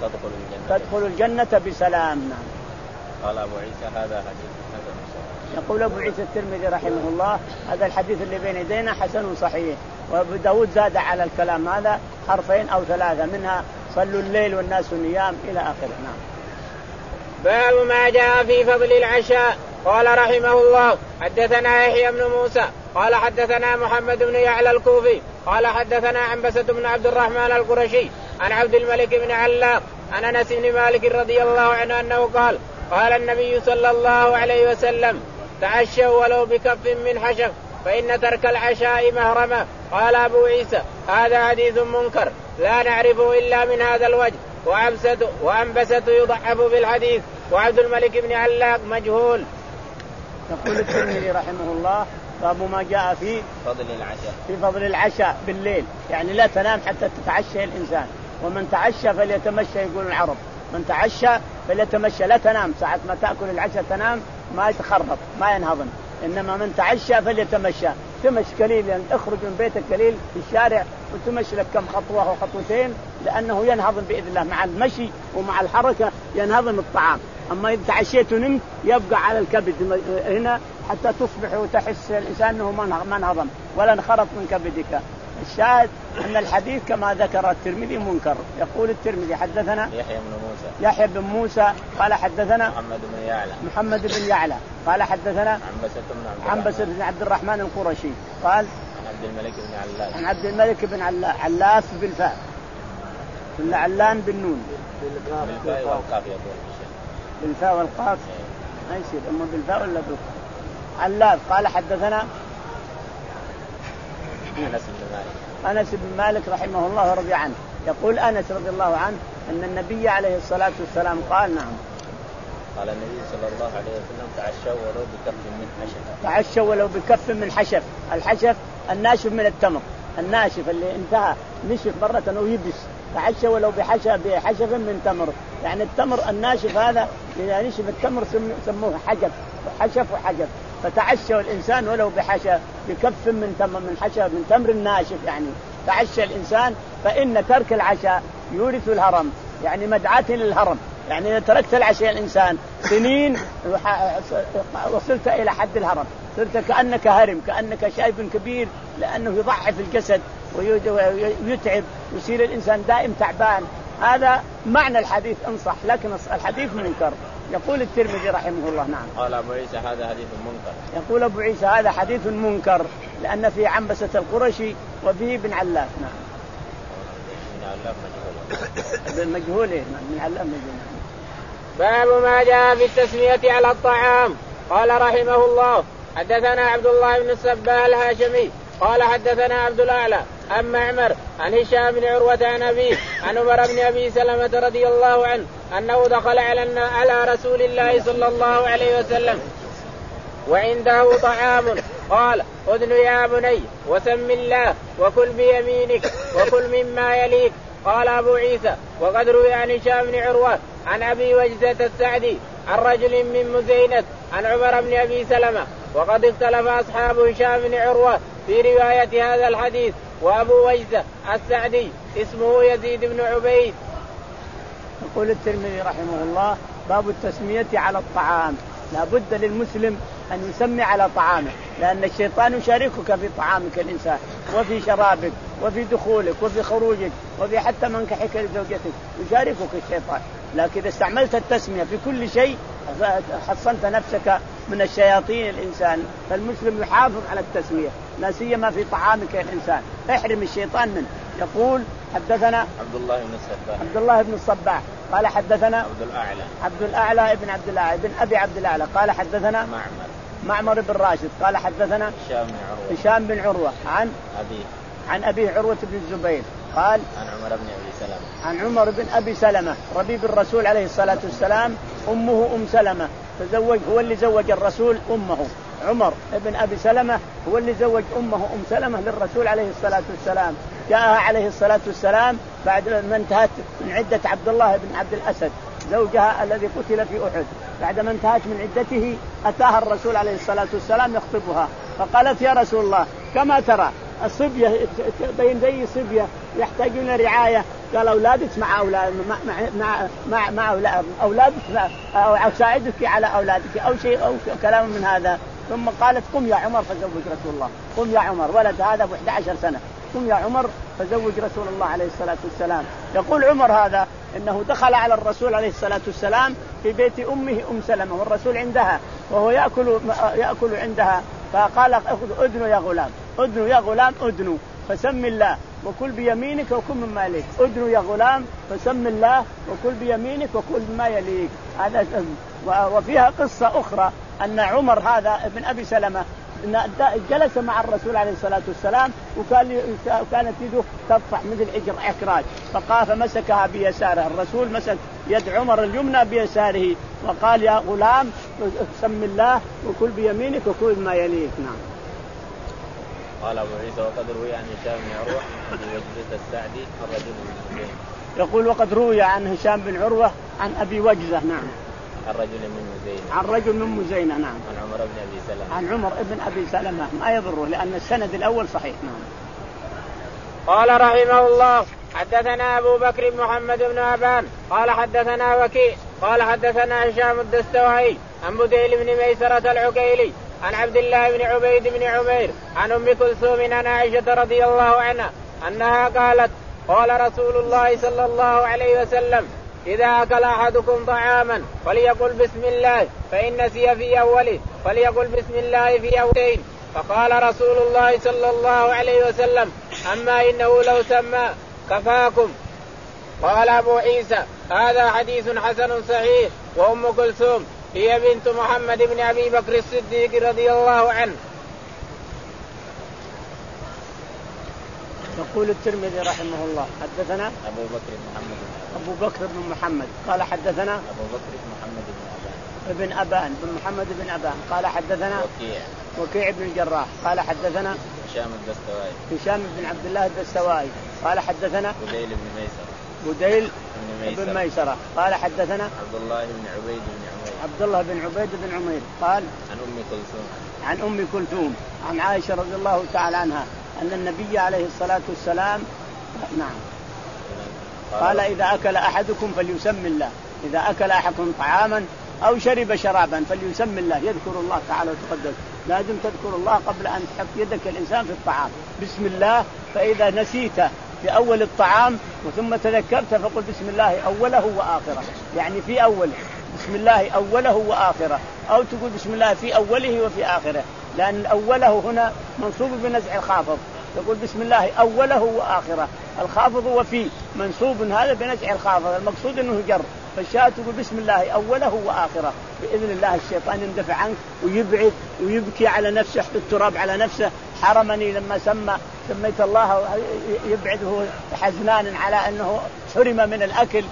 تدخل الجنة تدخل الجنة بسلام. نعم. قال أبو عيسى هذا حديث حسن صحيح. يقول أبو عيسى الترمذي رحمه الله هذا الحديث اللي بين يدينا حسن صحيح. وأبو داود زاد على الكلام هذا حرفين أو ثلاثة منها صلوا الليل والناس نيام إلى آخره. نعم. باب ما جاء في فضل العشاء. قال رحمه الله حدثنا يحيى بن موسى قال حدثنا محمد بن يعلى الكوفي قال حدثنا عنبسة بن عبد الرحمن القرشي عن عبد الملك بن علاق عن أنس بن مالك رضي الله عنه أنه قال قال النبي صلى الله عليه وسلم تعشوا ولو بكف من حشف فإن ترك العشاء مهرمة. قال أبو عيسى هذا حديث منكر لا نعرفه إلا من هذا الوجه وعنبسة يضعف بالحديث وعبد الملك بن علاق مجهول. يقول الترمذي رحمه الله باب ما جاء في فضل العشاء في فضل العشاء بالليل يعني لا تنام حتى تتعشى الإنسان ومن تعشى فليتمشى يقول العرب من تعشى فليتمشى لا تنام ساعة ما تأكل العشاء تنام ما يتخربط ما ينهضم إنما من تعشى فليتمشى تمشي قليل يعني اخرج من بيتك قليل في الشارع وتمشي لك كم خطوة أو خطوتين لأنه ينهضم بإذن الله مع المشي ومع الحركة ينهضم الطعام. أما إذا تعشيت ونمت يبقى على الكبد هنا حتى تصبح وتحس الإنسان أنه ما انهضم ولا انخرط من كبدك. الشاهد أن الحديث كما ذكر الترمذي منكر. يقول الترمذي حدثنا يحيى بن موسى يحيى بن موسى قال حدثنا محمد بن يعلى محمد بن يعلى قال حدثنا عنبسة بن عبد الرحمن القرشي قال عن عبد الملك بن علاف عن عبد الملك بن علاف بالفاء ولا علان بالنون بالفاء والقاف يقول بالفاء والقاف ما يصير أما بالفاء ولا بالقاف علاف. قال حدثنا أنس بن مالك أنس بن مالك رحمه الله ورضي عنه. يقول أنس رضي الله عنه أن النبي عليه الصلاة والسلام قال نعم قال النبي صلى الله عليه وسلم تعشوا ولو بكف من حشف تعشوا ولو بكف من حشف. الحشف الناشف من التمر الناشف اللي انتهى نشف مرة أو يبس تعشوا ولو بحشف بحشف من تمر يعني التمر الناشف هذا إذا نشف التمر سموه حجف حشف وحجف فتعشى الإنسان ولو بحشف بكف من تمر من حشف من تمر ناشف يعني تعشى الإنسان فإن ترك العشاء يورث الهرم يعني مدعاة للهرم يعني إذا تركت العشاء الإنسان سنين وصلت إلى حد الهرم صرت كأنك هرم كأنك شايب كبير لأنه يضعف الجسد ويتعب يصير الإنسان دائم تعبان. هذا معنى الحديث انصح لكن الحديث منكر. يقول الترمذي رحمه الله نعم قال أبو عيسى هذا حديث منكر. يقول أبو عيسى هذا حديث منكر لأن في عنبسة القرشي وفيه بن علاف. نعم بن علاف مجهول مجهول من علاف مجهول. باب ما جاء في التسمية على الطعام. قال رحمه الله حدثنا عبد الله بن الصباح الهاشمي قال حدثنا عبد الأعلى عن معمر عن هشام بن عروة عن أبيه عن عمر بن أبي سلمة رضي الله عنه أنه دخل على على رسول الله صلى الله عليه وسلم وعنده طعام قال أذن يا بني وسم الله وكل بيمينك وكل مما يليك. قال أبو عيسى وقد روي عن هشام بن عروة عن أبي وجزة السعدي عن رجل من مزينة عن عمر بن أبي سلمة وقد اختلف أصحاب هشام بن عروة في رواية هذا الحديث وأبو وجزة السعدي اسمه يزيد بن عبيد. يقول الترمذي رحمه الله باب التسمية على الطعام. لا بد للمسلم أن يسمي على طعامه لأن الشيطان يشاركك في طعامك الإنسان وفي شرابك وفي دخولك وفي خروجك وفي حتى منكحك لزوجتك يشاركك الشيطان. لكن إذا استعملت التسمية في كل شيء حصنت نفسك من الشياطين الإنسان. فالمسلم يحافظ على التسمية لا سيما في طعامك الإنسان احرم الشيطان منه. يقول حدثنا عبد الله بن الصباح عبد الله بن الصباح قال حدثنا عبد الأعلى عبد الأعلى ابن عبد الأعلى ابن أبي عبد الأعلى قال حدثنا معمر معمر بن راشد قال حدثنا هشام بن عروة هشام بن عروة عن أبيه عن أبيه عروة بن الزبير قال عن عمر بن أبي سلمة عن عمر بن أبي سلمة ربيب الرسول عليه الصلاة والسلام أمه أم سلمة تزوج هو اللي زوج الرسول أمه. عمر بن أبي سلمة هو اللي زوج أمه أم سلمة للرسول عليه الصلاة والسلام. جاءها عليه الصلاة والسلام بعد ما انتهت من عدة عبد الله بن عبد الأسد زوجها الذي قتل في أحد. بعد ما انتهت من عدته أتاها الرسول عليه الصلاة والسلام يخطبها فقالت يا رسول الله كما ترى الصبية بين ذي صبية يحتاجون رعاية قال أولادك مع أولاد مع مع مع, مع أولاد أولادك أو أساعدك على أولادك أو شيء أو كلام من هذا. ثم قالت قم يا عمر فزوج رسول الله. قم يا عمر، ولد هذا ب إحدى عشرة سنة. قم يا عمر فزوج رسول الله عليه الصلاة والسلام. يقول عمر هذا إنه دخل على الرسول عليه الصلاة والسلام في بيت أمه أم سلمة والرسول عندها وهو يأكل يأكل عندها، فقال أدنو يا غلام، أدنو يا غلام أدنو فسم الله وكل بيمينك وكل مما يليك. أدنو يا غلام فسم الله وكل بيمينك وكل مما يليك. هذا. وفيها قصة أخرى أن عمر هذا ابن أبي سلمة جلس مع الرسول عليه الصلاة والسلام وكانت يده تطفح مثل عجر عكراج، فقال فمسكها بيساره. الرسول مسك يد عمر اليمنى بيساره وقال يا غلام سم الله وكل بيمينك وكل ما يليك. نعم. قال أبو عيسى وقد روي عن هشام بن عروة عن وجزة السعدي الرجل من مزينة. يقول وقد روي عن هشام بن عروة عن أبي وجزة. نعم. الرجل من مزينة. عن رجل من مزينة. نعم. عن عمر بن أبي سلمة. عن عمر بن أبي سلمة ما يضره لأن السند الأول صحيح. نعم. قال رحمه الله حدثنا أبو بكر بن محمد بن أبان قال حدثنا وكيع قال حدثنا هشام الدستوائي عن بديل بن ميسرة العقيلي عن عبد الله بن عبيد بن عمير عن أم كلثوم عن عائشة رضي الله عنها أنها قالت قال رسول الله صلى الله عليه وسلم إذا أكل أحدكم طعاما فليقل بسم الله فإن نسي في أوله فليقل بسم الله في أولين. فقال رسول الله صلى الله عليه وسلم أما إنه لو سمى كفاكم. قال أبو عيسى هذا حديث حسن صحيح. وأم كلثوم هي بنت محمد بن أبي بكر الصديق رضي الله عنه. يقول الترمذي رحمه الله حدثنا أبو بكر بن محمد أبو بكر بن محمد قال حدثنا أبو بكر بن محمد بن أبان ابن أبان بن محمد بن أبان قال حدثنا وكيع وكيع بن الجراح قال حدثنا هشام الدستوائي هشام بن عبد الله الدستوائي قال حدثنا بديل بن ميسرة بديل بن ميسرة, بن ميسرة قال حدثنا عبد الله بن عبيد بن عمير عبد الله بن عبيد بن عمير قال عن أم كلثوم عن أم كلثوم عن عائشة رضي الله تعالى عنها أن النبي عليه الصلاة والسلام نعم قال إذا أكل أحدكم فليسم الله. إذا أكل أحدكم طعاما أو شرب شرابا فليسم الله يذكر الله تعالى وتقدس. لازم تذكر الله قبل أن تحط يدك الإنسان في الطعام بسم الله. فإذا نسيت في أول الطعام وثم تذكرت فقل بسم الله أوله وآخره، يعني في أوله بسم الله أوله وآخره، أو تقول بسم الله في أوله وفي آخره، لأن أوله هنا منصوب بنزع الخافض. تقول بسم الله أوله وآخره، الخافض وفي منصوب هذا بنزع الخافض، المقصود أنه جر. فالشاة تقول بسم الله أوله وآخره، بإذن الله الشيطان يندفع عنك ويبعد ويبكي على نفسه، يحط التراب على نفسه. حرمني لما سمى سميت الله يبعده حزنان على أنه حرم من الأكل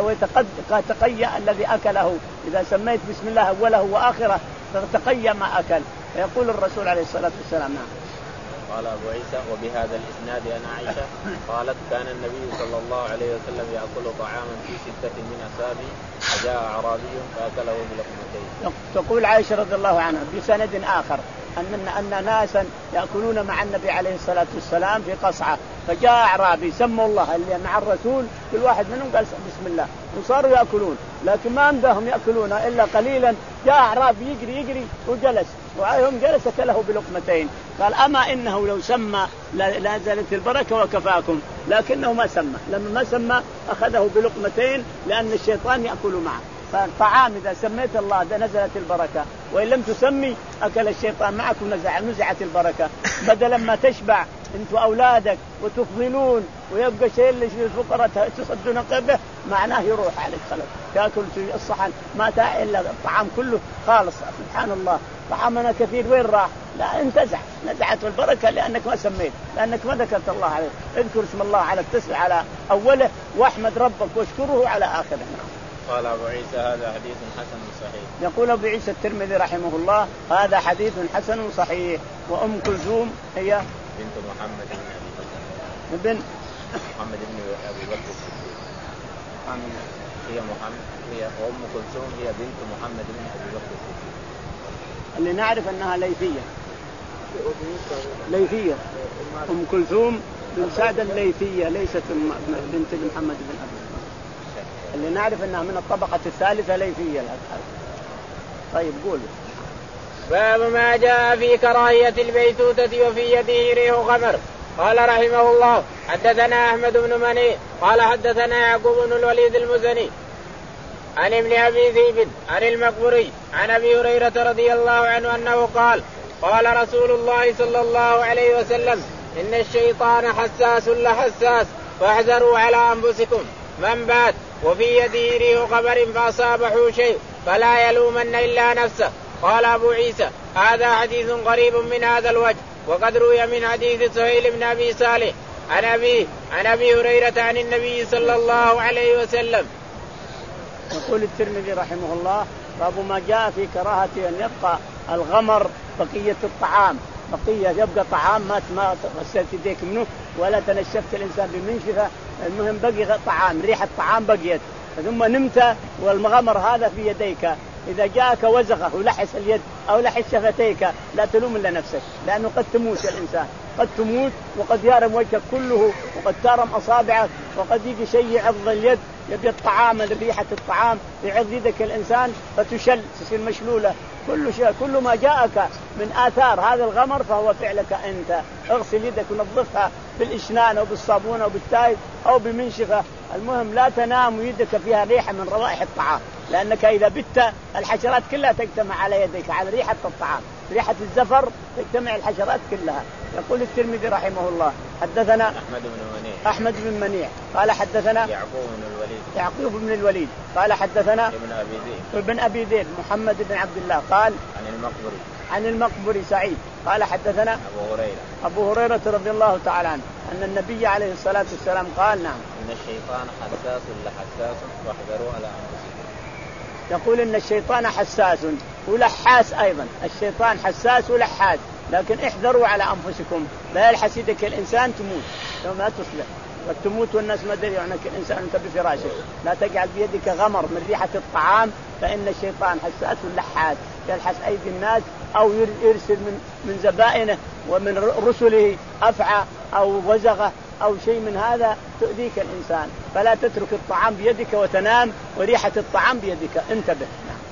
فتقيأ الذي أكله. إذا سميت بسم الله أوله وآخره فتقيأ ما أكل. يقول الرسول عليه الصلاة والسلام نعم. قال أبو عيسى وبهذا الإسناد أن عائشة قالت كان النبي صلى الله عليه وسلم يأكل طعاما في ستة من أصحابه فجاء أعرابي فأكله بلقمتين. تقول عائشة رضي الله عنها بسند آخر أن أن ناسا يأكلون مع النبي عليه الصلاة والسلام في قصعة، فجاء أعرابي سموا الله اللي مع الرسول، كل واحد منهم قال بسم الله وصاروا يأكلون، لكن ما عندهم يأكلون إلا قليلا. جاء أعرابي يجري يجري وجلس وعيهم جلس أكله بلقمتين. قال أما إنه لو سمى لا زالت البركة وكفاكم، لكنه ما سمى. لما ما سمى أخذه بلقمتين لأن الشيطان يأكل معه. فالطعام إذا سميت الله ده نزلت البركة، وإن لم تسمي أكل الشيطان معك ونزع نزعت البركة. بدل ما تشبع أنت وأولادك وتفضلون ويبقى شيء اللي الفقراء تصدون قبه معناه يروح عليك خلاص. تأكل في الصحن ما تاع إلا الطعام كله خالص. سبحان الله طعامنا كثير وين راح؟ لا انتزع نزعت البركة لأنك ما سميت، لأنك ما ذكرت الله عليه. اذكر اسم الله على التسع على أوله واحمد ربك واشكره على آخره. قال أبو عيسى هذا حديث حسن صحيح. يقول أبو عيسى الترمذي رحمه الله هذا حديث حسن صحيح. وأم كلثوم هي بنت محمد بن أبي بكر بن محمد بن أبي بكر الصديق. هي محمد هي وأم كلثوم هي بنت محمد بن أبي بكر الصديق. اللي نعرف أنها ليثية ليثية أم كلثوم بن سعد الليثية ليست بنت محمد بن أبي اللي نعرف أنها من الطبقة الثالثة ليثية. طيب قول. باب ما جاء في كراهية البيتوتة وفي يده ريح غمر. قال رحمه الله حدثنا أحمد بن مني قال حدثنا يعقوب بن الوليد المزني عن ابن أبي ذئب عن المقبري عن أبي هريرة رضي الله عنه أنه قال قال رسول الله صلى الله عليه وسلم إن الشيطان حساس لحساس فاحذروا على أنفسكم من بات وفي يده ريح غبر فأصابه شيء فلا يلومن إلا نفسه. قال أبو عيسى هذا حديث غريب من هذا الوجه وقد روي من حديث سهيل بن أبي صالح عن أبي عن أبي هريرة عن النبي صلى الله عليه وسلم. يقول الترمذي رحمه الله باب ما جاء في كراهة أن يبقى الغمر بقية الطعام بقية يبقى طعام ما ما غسلت يديك منه ولا تنشفت الإنسان بمنشفة المهم بقي طعام ريحة طعام بقيت ثم نمت والغمر هذا في يديك إذا جاءك وزغه ولحس اليد أو لحس شفتيك لا تلوم إلا نفسك لأنه قد تموت الإنسان قد تموت وقد يارم وجهك كله وقد تارم أصابعك وقد يجي شيء يعض اليد يبي الطعام ريحة الطعام يعض يدك الإنسان فتشل تصير مشلولة كل شيء كل ما جاءك من آثار هذا الغمر فهو فعلك أنت. اغسل يدك ونظفها بالإشنان أو بالصابون أو بالتايد أو بمنشفة المهم لا تنام ويدك فيها ريحة من روائح الطعام لأنك إذا بت الحشرات كلها تجتمع على يديك على ريحة الطعام ريحة الزفر تجتمع الحشرات كلها. يقول الترمذي رحمه الله حدثنا أحمد بن منيع أحمد بن منيع قال حدثنا يعقوب بن الوليد يعقوب بن الوليد قال حدثنا ابن أبي ذئب ابن أبي ذئب محمد بن عبد الله قال عن المقبري عن المقبري سعيد قال حدثنا أبو هريرة أبو هريرة رضي الله تعالى عنه أن النبي عليه الصلاة والسلام قال نعم إن الشيطان حساس لحساس واحذروا على أنفسكم. يقول إن الشيطان حساس ولحاس أيضا الشيطان حساس ولحاس لكن احذروا على أنفسكم لا يلحس يدك الإنسان تموت لو ما تصلح قد تموت والناس ما دري عنك الإنسان أنت بفراشك لا تجعل بيدك غمر من ريحة الطعام فإن الشيطان حساس لحاس يلحس أيدي الناس أو يرسل من من زبائنه ومن رسله أفعى أو وزغة أو شيء من هذا تؤذيك الإنسان فلا تترك الطعام بيدك وتنام وريحة الطعام بيدك انتبه.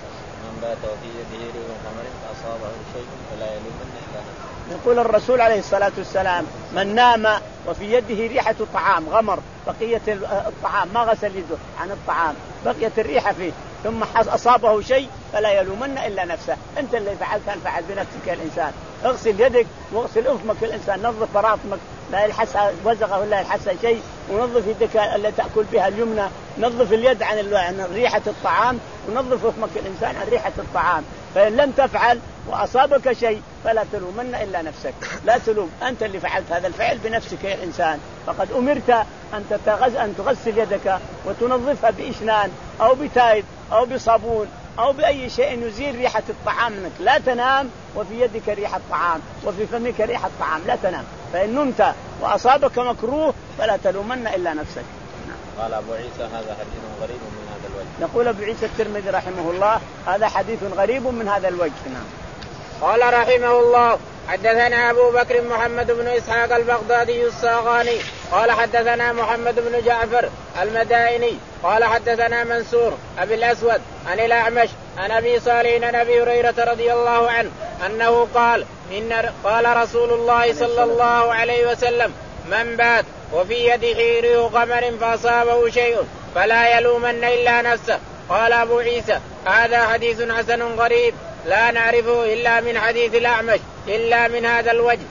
من بات وفي يده ريح غمر فأصابه شيء فلا يلومن إلا نفسه. يقول الرسول عليه الصلاة والسلام من نام وفي يده ريحة طعام غمر بقية الطعام ما غسل يده عن الطعام بقيت الريحة فيه ثم أصابه شيء فلا يلومن إلا نفسه أنت اللي فعلت فعل بنفسك الإنسان. اغسل يدك واغسل أفمك الإنسان نظف براطمك لا يلحسها وزغه ولا يلحسها شيء ونظف يدك اللي تأكل بها اليمنى نظف اليد عن ريحة الطعام ونظف أفمك الإنسان عن ريحة الطعام. فإن لم تفعل وأصابك شيء فلا تلومن إلا نفسك لا تلوم أنت اللي فعلت هذا الفعل بنفسك يا إنسان. فقد أمرت أن تتغز أن تغسل يدك وتنظفها بإشنان أو بتايد أو بصابون أو بأي شيء يزيل ريحة الطعام منك لا تنام وفي يدك ريحة طعام وفي فمك ريحة طعام لا تنام. فإن نمت وأصابك مكروه فلا تلومن إلا نفسك. قال أبو عيسى هذا حديث غريب من هذا الوجه. يقول أبو عيسى الترمذي رحمه الله هذا حديث غريب من هذا الوجه. نعم. قال رحمه الله حدثنا أبو بكر محمد بن إسحاق البغدادي الصاغاني قال حدثنا محمد بن جعفر المدائني قال حدثنا منصور أبي الأسود عن الأعمش عن أبي صالح عن أبي هريرة رضي الله عنه أنه قال إن قال رسول الله صلى الله عليه وسلم من بات وفي يده ريح غمر فأصابه شيء فلا يلومن إلا نفسه. قال أبو عيسى هذا حديث حسن غريب لا نعرفه إلا من حديث الأعمش إلا من هذا الوجه.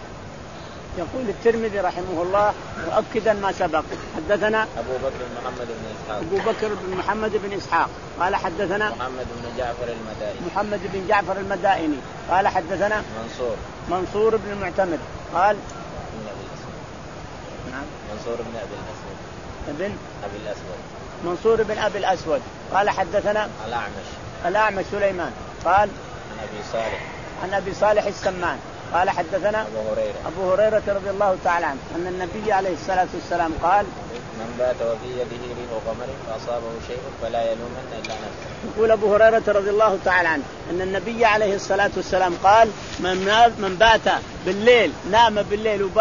يقول الترمذي رحمه الله مؤكدا ما سبق حدثنا أبو بكر محمد بن إسحاق أبو بكر بن محمد بن إسحاق قال حدثنا محمد بن جعفر المدائني محمد بن جعفر المدائني قال حدثنا منصور منصور بن المعتمد قال نعم منصور بن أبي الأسود ابن أبي الأسود منصور بن أبي الأسود قال حدثنا الأعمش الأعمش سليمان قال عن أبي صالح عن أبي صالح السمان قال حدثنا أبو هريرة أبو هريرة رضي الله تعالى عنه أن النبي عليه الصلاة والسلام قال من بات وفي يده ريح غمر فأصابه شيء فلا يلومن إلا نفسه. يقول أبو هريرة رضي الله تعالى عنه أن النبي عليه الصلاة والسلام قال من من بات بالليل نام بالليل وبات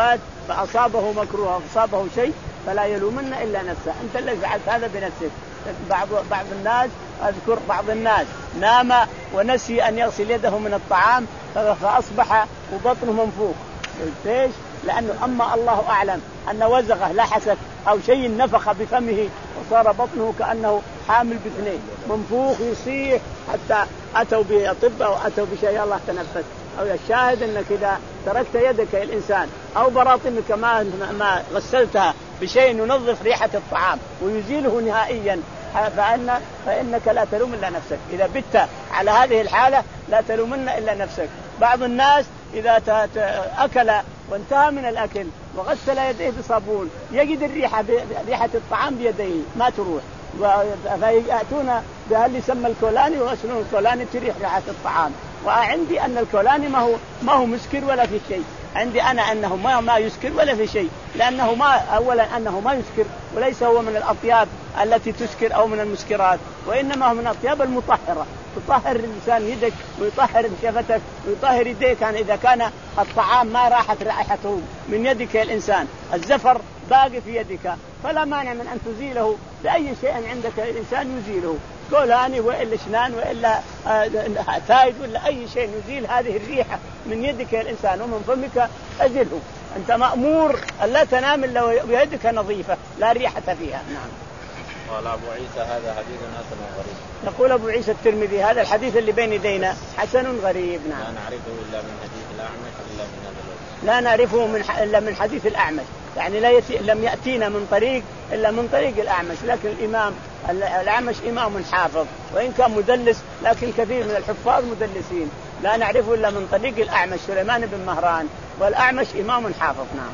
فأصابه مكروه أصابه شيء فلا يلومن إلا نفسه، أنت اللي فعلت هذا بنفسك. بعض بعض الناس أذكر بعض الناس نام ونسي أن يغسل يده من الطعام فأصبح وبطنه منفوخ. ليش؟ لأنه أما الله أعلم أن وزغه لحست أو شيء نفخ بفمه وصار بطنه كأنه حامل باثنين منفوخ يصيح، حتى أتوا بأطباء وأتوا بشيء الله تنفس. أو الشاهد أنك إذا تركت يدك الإنسان أو براطنك ما ما غسلتها بشيء ينظف ريحة الطعام ويزيله نهائيا فإن فإنك لا تلوم إلا نفسك. إذا بت على هذه الحالة لا تلومن إلا نفسك. بعض الناس إذا أكل وانتهى من الأكل وغسل يديه بصابون يجد الريحة ريحة الطعام بيديه ما تروح، فيأتون بهل يسمى الكولاني ويغسلون الكولاني تريح ريحة الطعام. وعندي أن الكولاني ما هو ما هو مسكر ولا في شيء، عندي أنا أنه ما ما يسكر ولا في شيء، لأنه ما أولا أنه ما يسكر وليس هو من الأطياب التي تسكر أو من المسكرات، وإنما هو من الأطياب المطهرة تطهر الإنسان يدك ويطهر شفتك ويطهر يديك. يعني إذا كان الطعام ما راحت رائحته من يدك الإنسان، الزفر باقي في يدك، فلا مانع من أن تزيله بأي شيء عندك الإنسان يزيله، كولاني وإلا شنان وإلا تايد ولا أي شيء يزيل هذه الريحة من يدك الإنسان ومن فمك أزله. أنت مأمور ألا تنام إلا ويدك نظيفة لا ريحة فيها. نعم. قال أبو عيسى هذا حديث حسن غريب. يقول أبو عيسى الترمذي هذا الحديث اللي بين يدينا حسن غريب. نعم. لا نعرفه إلا من حديث الأعمش إلا من هذا الوجه. لا نعرفه من ح... إلا من حديث الأعمش، يعني لا يتي... لم يأتينا من طريق إلا من طريق الأعمش، لكن الإمام الأعمش إمام حافظ وإن كان مدلس، لكن كثير من الحفاظ مدلسين. لا نعرفه إلا من طريق الأعمش سليمان بن مهران، والأعمش إمام حافظ. نعم.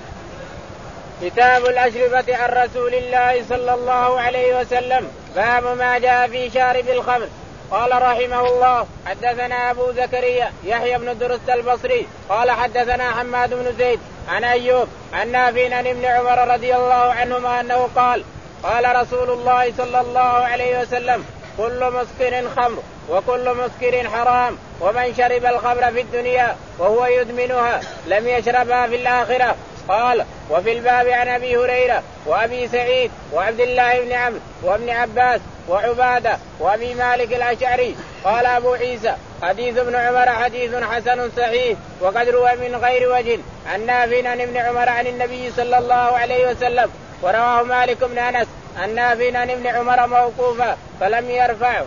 كتاب الأشربة عن رسول الله صلى الله عليه وسلم. باب ما جاء في شارب الخمر. قال رحمه الله حدثنا أبو زكريا يحيى بن درست البصري قال حدثنا حماد بن زيد عن أيوب عن نافع عن ابن عمر رضي الله عنهما أنه قال قال رسول الله صلى الله عليه وسلم كل مسكر خمر وكل مسكر حرام، ومن شرب الخمر في الدنيا وهو يدمنها لم يشربها في الآخرة. قال وفي الباب عن أبي هريرة وأبي سعيد وعبد الله بن عمرو وابن عباس وعبادة وأبي مالك الأشعري. قال أبو عيسى حديث ابن عمر حديث حسن صحيح، وقد روى من غير وجه عن نافع عن ابن عمر عن النبي صلى الله عليه وسلم، ورواه مالك بن أنس عن نافع عن ابن عمر موقوفا فلم يرفعه.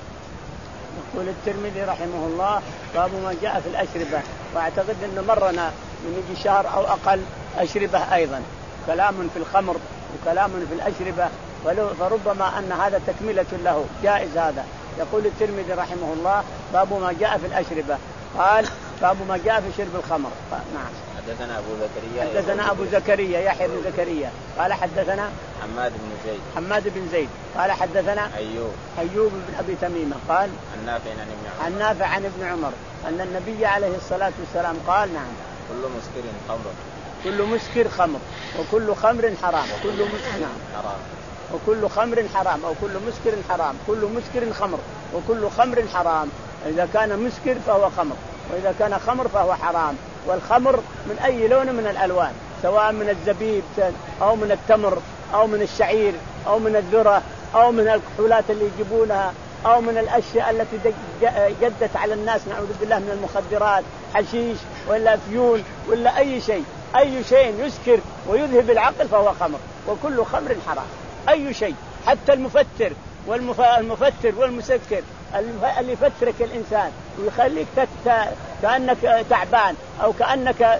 يقول الترمذي رحمه الله باب ما جاء في الأشربة، واعتقد أنه مرنا من يجي شهر أو أقل أشربة أيضا، كلام في الخمر وكلام في الأشربة، فربما أن هذا تكملة له جائز هذا. يقول الترمذي رحمه الله باب ما جاء في الأشربة، قال باب ما جاء في شرب الخمر. نعم. حدثنا أبو زكريا حدثنا أبو زكريا يحيى بن زكريا قال حدثنا حماد بن زيد حماد بن زيد قال حدثنا أيوب أيوب بن أبي تميمة قال عن نافع عن ابن عمر عن نافع عن ابن عمر أن النبي عليه الصلاة والسلام قال نعم كل مسكر خمر كل مسكر خمر وكل خمر حرام كل مسكر حرام وكل خمر حرام أو كل مسكر حرام كل مسكر خمر وكل خمر حرام. إذا كان مسكر فهو خمر، وإذا كان خمر فهو حرام. والخمر من أي لون من الألوان، سواء من الزبيب أو من التمر أو من الشعير أو من الذرة أو من الكحولات اللي يجيبونها أو من الأشياء التي جدت على الناس نعوذ بالله من المخدرات، حشيش ولا فيول ولا أي شيء، أي شيء يسكر ويذهب العقل فهو خمر، وكل خمر حرام. أي شيء حتى المفتر والمفتر والمسكر اللي يفترك الإنسان ويخليك كأنك تعبان أو كأنك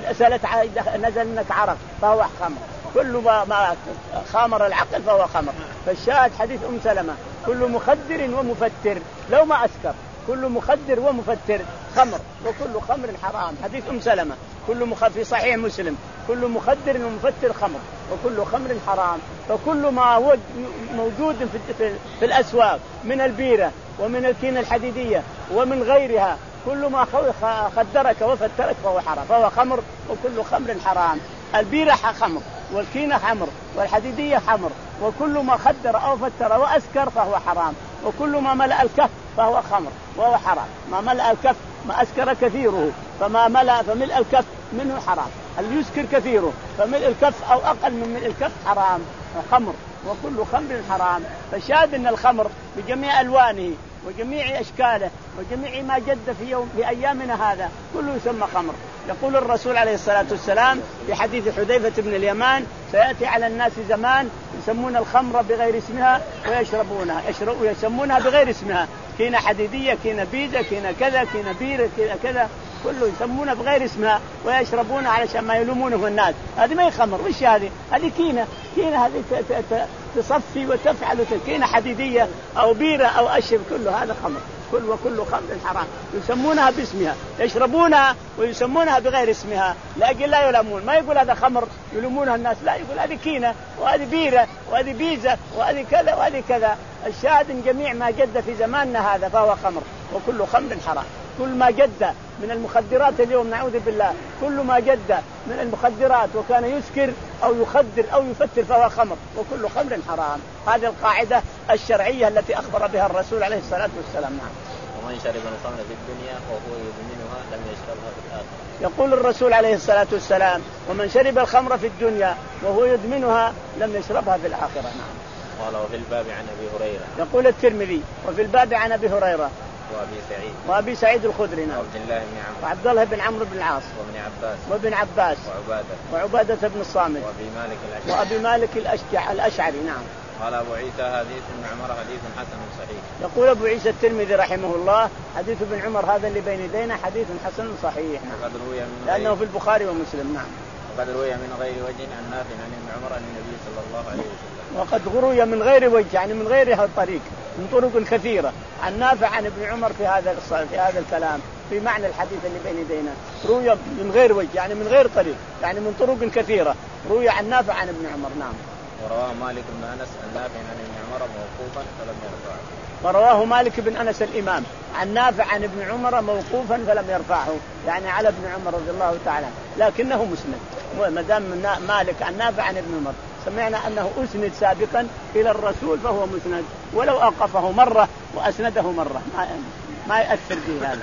نزل منك عرق فهو خمر. كل ما خامر العقل فهو خمر. فالشاهد حديث أم سلمة كل مخدر ومفتر لو ما أسكر، كل مخدر ومفتر خمر وكل خمر حرام. حديث أم سلمة كل مخ... في صحيح مسلم كل مخدر ومفتر خمر وكل خمر حرام. فكل ما هو موجود في, في, في الأسواق من البيرة ومن الكينة الحديدية ومن غيرها، كل ما خدرك وفترك فهو حرام فهو خمر وكل خمر حرام. البيرة خمر والكينة خمر والحديدية خمر، وكل ما خدر أو فتر وأسكر فهو حرام، وكل ما ملأ الكف فهو خمر وهو حرام. ما ملأ الكف ما أسكر كثيره، فما ملأ فملء الكف منه حرام. اللي يسكر كثيره، فملء الكف أو أقل من ملء الكف حرام خمر، وكل خمر حرام. فالشاهد أن الخمر بجميع ألوانه وجميع أشكاله وجميع ما جد في يوم في أيامنا هذا كله يسمى خمر. يقول الرسول عليه الصلاة والسلام في حديث حذيفة بن اليمان: سيأتي على الناس زمان يسمون الخمر بغير اسمها ويشربونها، يشربوا يسمونها بغير اسمها، كينا حديدية، كينا بيزة، كينا كذا، كينا بيرة، كينا كذا، كله يسمونها بغير اسمها ويشربونها علشان ما يلومونه الناس. هذه ما هي خمر، وش هذه؟ هذه كينا، كينا هذه تصفي وتفعل، كينا حديدية أو بيرة أو أشرب، كله هذا خمر، كل وكل خمر حرام. يسمونها باسمها، يشربونها ويسمونها بغير اسمها لأجل لا يلامون، ما يقول هذا خمر يلومونها الناس، لا، يقول هذه كينة وهذه بيرة وهذه بيزة وهذه كذا وهذه كذا. الشاهد إن جميع ما جد في زماننا هذا فهو خمر، وكل خمر حرام. كل ما جد من المخدرات اليوم نعوذ بالله، كل ما جد من المخدرات وكان يسكر أو يخدر أو يفتر فهو خمر، وكل خمر حرام. هذه القاعدة الشرعية التي أخبر بها الرسول عليه الصلاة والسلام. نعم. ومن شرب الخمر في الدنيا وهو يدمنها لم يشربها في الآخرة. يقول الرسول عليه الصلاة والسلام: ومن شرب الخمر في الدنيا وهو يدمنها لم يشربها في الآخرة. نعم. قال وفي الباب عن أبي هريرة. يقول الترمذي: وفي الباب عن أبي هريرة وأبي سعيد وأبي سعيد الخدري. نعم. وعبد الله بن عمرو وعبد الله بن عمرو بن العاص وابن عباس وابن عباس وعبادة وعبادة بن الصامت وأبي مالك الأشعري وأبي مالك الأشجع الأشعري. نعم. قال أبو عيسى حديث ابن عمر حديث حسن صحيح. يقول أبو عيسى الترمذي رحمه الله: حديث ابن عمر هذا اللي بين يدينا حديث حسن صحيح. نعم. وقد روي من لأنه في البخاري ومسلم. نعم. وقد روي من غير وجه عن نافع عن ابن عمر عن النبي صلى الله عليه وسلم. وقد روي من غير وجه، يعني من غير هذا الطريق، من طرق كثيرة، عن نافع عن ابن عمر في هذا في هذا الكلام، في معنى الحديث اللي بين يدينا، روي من غير وجه يعني من غير طريق، يعني من طرق كثيرة، روي عن نافع عن ابن عمر. نعم. ورواه مالك بن أنس عن نافع عن ابن عمر موقوفا فلم يرفعه. ورواه مالك بن أنس الإمام عن نافع عن ابن عمر موقوفا فلم يرفعه، يعني على ابن عمر رضي الله تعالى، لكنه مسند. وما دام مالك عن نافع عن ابن عمر سمعنا أنه أسند سابقا إلى الرسول فهو مسند، ولو أوقفه مرة وأسنده مرة ما ما يأثر به هذا.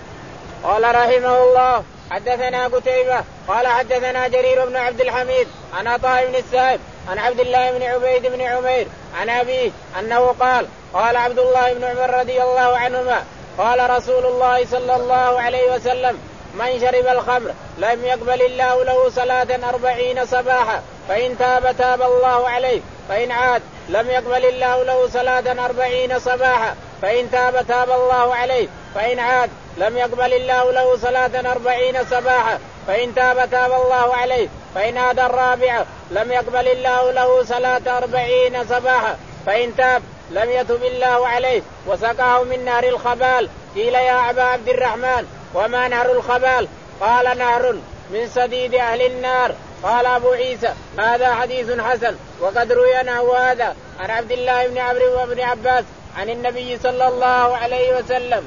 قال رحمه الله: حدثنا قتيبة قال حدثنا جرير بن عبد الحميد عن عطاء بن السائب عن عبد الله بن عبيد بن عمير عن أبيه أنه قال: قال عبد الله بن عمر رضي الله عنهما: قال رسول الله صلى الله عليه وسلم: من شرب الخمر لم يقبل الله له صلاة أربعين صباحا، فإن تاب تاب الله عليه، فإن عاد لم يقبل الله له صلاة أربعين صباحا، فإن تاب تاب الله عليه، فإن عاد لم يقبل الله له صلاة أربعين صباحا، فإن تاب تاب الله عليه، فإن عاد الرابعة لم يقبل الله له صلاة أربعين صباحا، فإن تاب لم يتب الله عليه وسقاه من نهر الخبال. قيل: يا أبا عبد الرحمن وما نهر الخبال؟ قال: نهر من صديد أهل النار. قال أبو عيسى: هذا حديث حسن. وقد روي نحو هذا عن عبد الله بن عمرو وابن عباس عن النبي صلى الله عليه وسلم.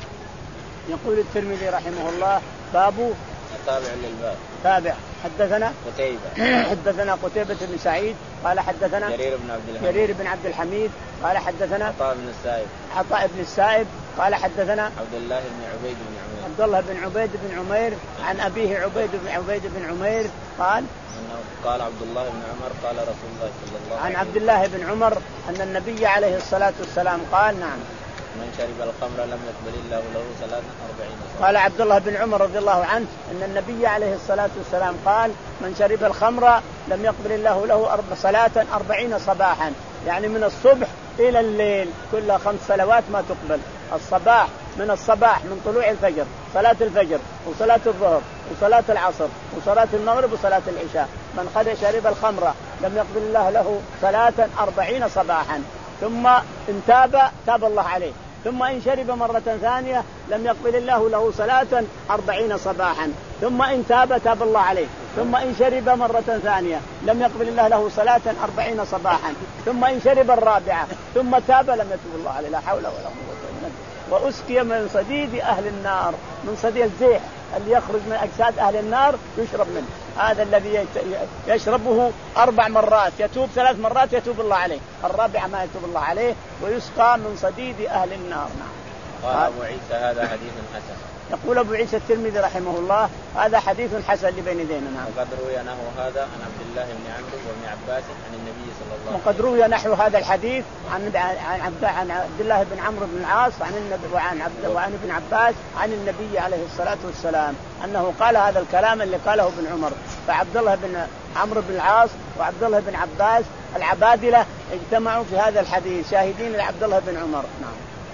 يقول الترمذي رحمه الله: باب تابع للباب. تابع. حدثنا قتيبة حدثنا قتيبة بن سعيد قال حدثنا جرير بن عبد الحميد جرير بن عبد الحميد قال حدثنا عطاء بن السائب عطاء بن السائب قال حدثنا عبد الله بن عبيد بن عمير عبد الله بن عبيد بن عمير عن أبيه عبيد بن عبيد بن عمير قال قال عبد الله بن عمر قال رسول الله صلى الله عليه وسلم: عن عبد الله بن عمر أن النبي عليه الصلاة والسلام قال: نعم، من شرب الخمر لم يقبل الله له صلاة أربعين صلاة. قال عبد الله بن عمر رضي الله عنه أن النبي عليه الصلاة والسلام قال: من شرب الخمر لم يقبل الله له صلاة أربعين صباحا، يعني من الصبح إلى الليل كلها خمس صلوات ما تقبل. الصباح من الصباح من طلوع الفجر صلاة الفجر وصلاة الظهر وصلاة العصر وصلاة المغرب وصلاة العشاء. من قد شرب الخمر لم يقبل الله له صلاة أربعين صباحا، ثم إن تاب تاب الله عليه، ثم إن شرب مرة ثانية لم يقبل الله له صلاة أربعين صباحا، ثم إن تاب تاب الله عليه، ثم إن شرب مرة ثانية لم يقبل الله له صلاة أربعين صباحا، ثم إن شرب الرابعة ثم تاب لم يتوب الله عليه. لا حول ولا قوة إلا بالله. وأسقي من صديد أهل النار، من صديد الزيح اللي يخرج من أجساد أهل النار يشرب منه، هذا الذي يشربه أربع مرات يتوب ثلاث مرات يتوب الله عليه، الرابعة ما يتوب الله عليه، ويسقى من صديد أهل النار. نعم. قال أبو عيسى هذا حديث حسن. يقول أبو عيسى الترمذي رحمه الله هذا حديث حسن لبين يدينا. وقد روي نحو هذا عن عبد الله بن عمرو وابن عباس عن النبي صلى الله عليه وسلم. وقد روي نحو هذا الحديث عن عن عبد عن عبد الله بن عمرو بن العاص عن النبي وعن عبد وعن ابن عباس عن النبي عليه الصلاة والسلام أنه قال هذا الكلام اللي قاله ابن عمر. فعبد الله بن عمرو بن العاص وعبد الله بن عباس العبادلة اجتمعوا في هذا الحديث شاهدين لعبد الله بن عمر. نعم.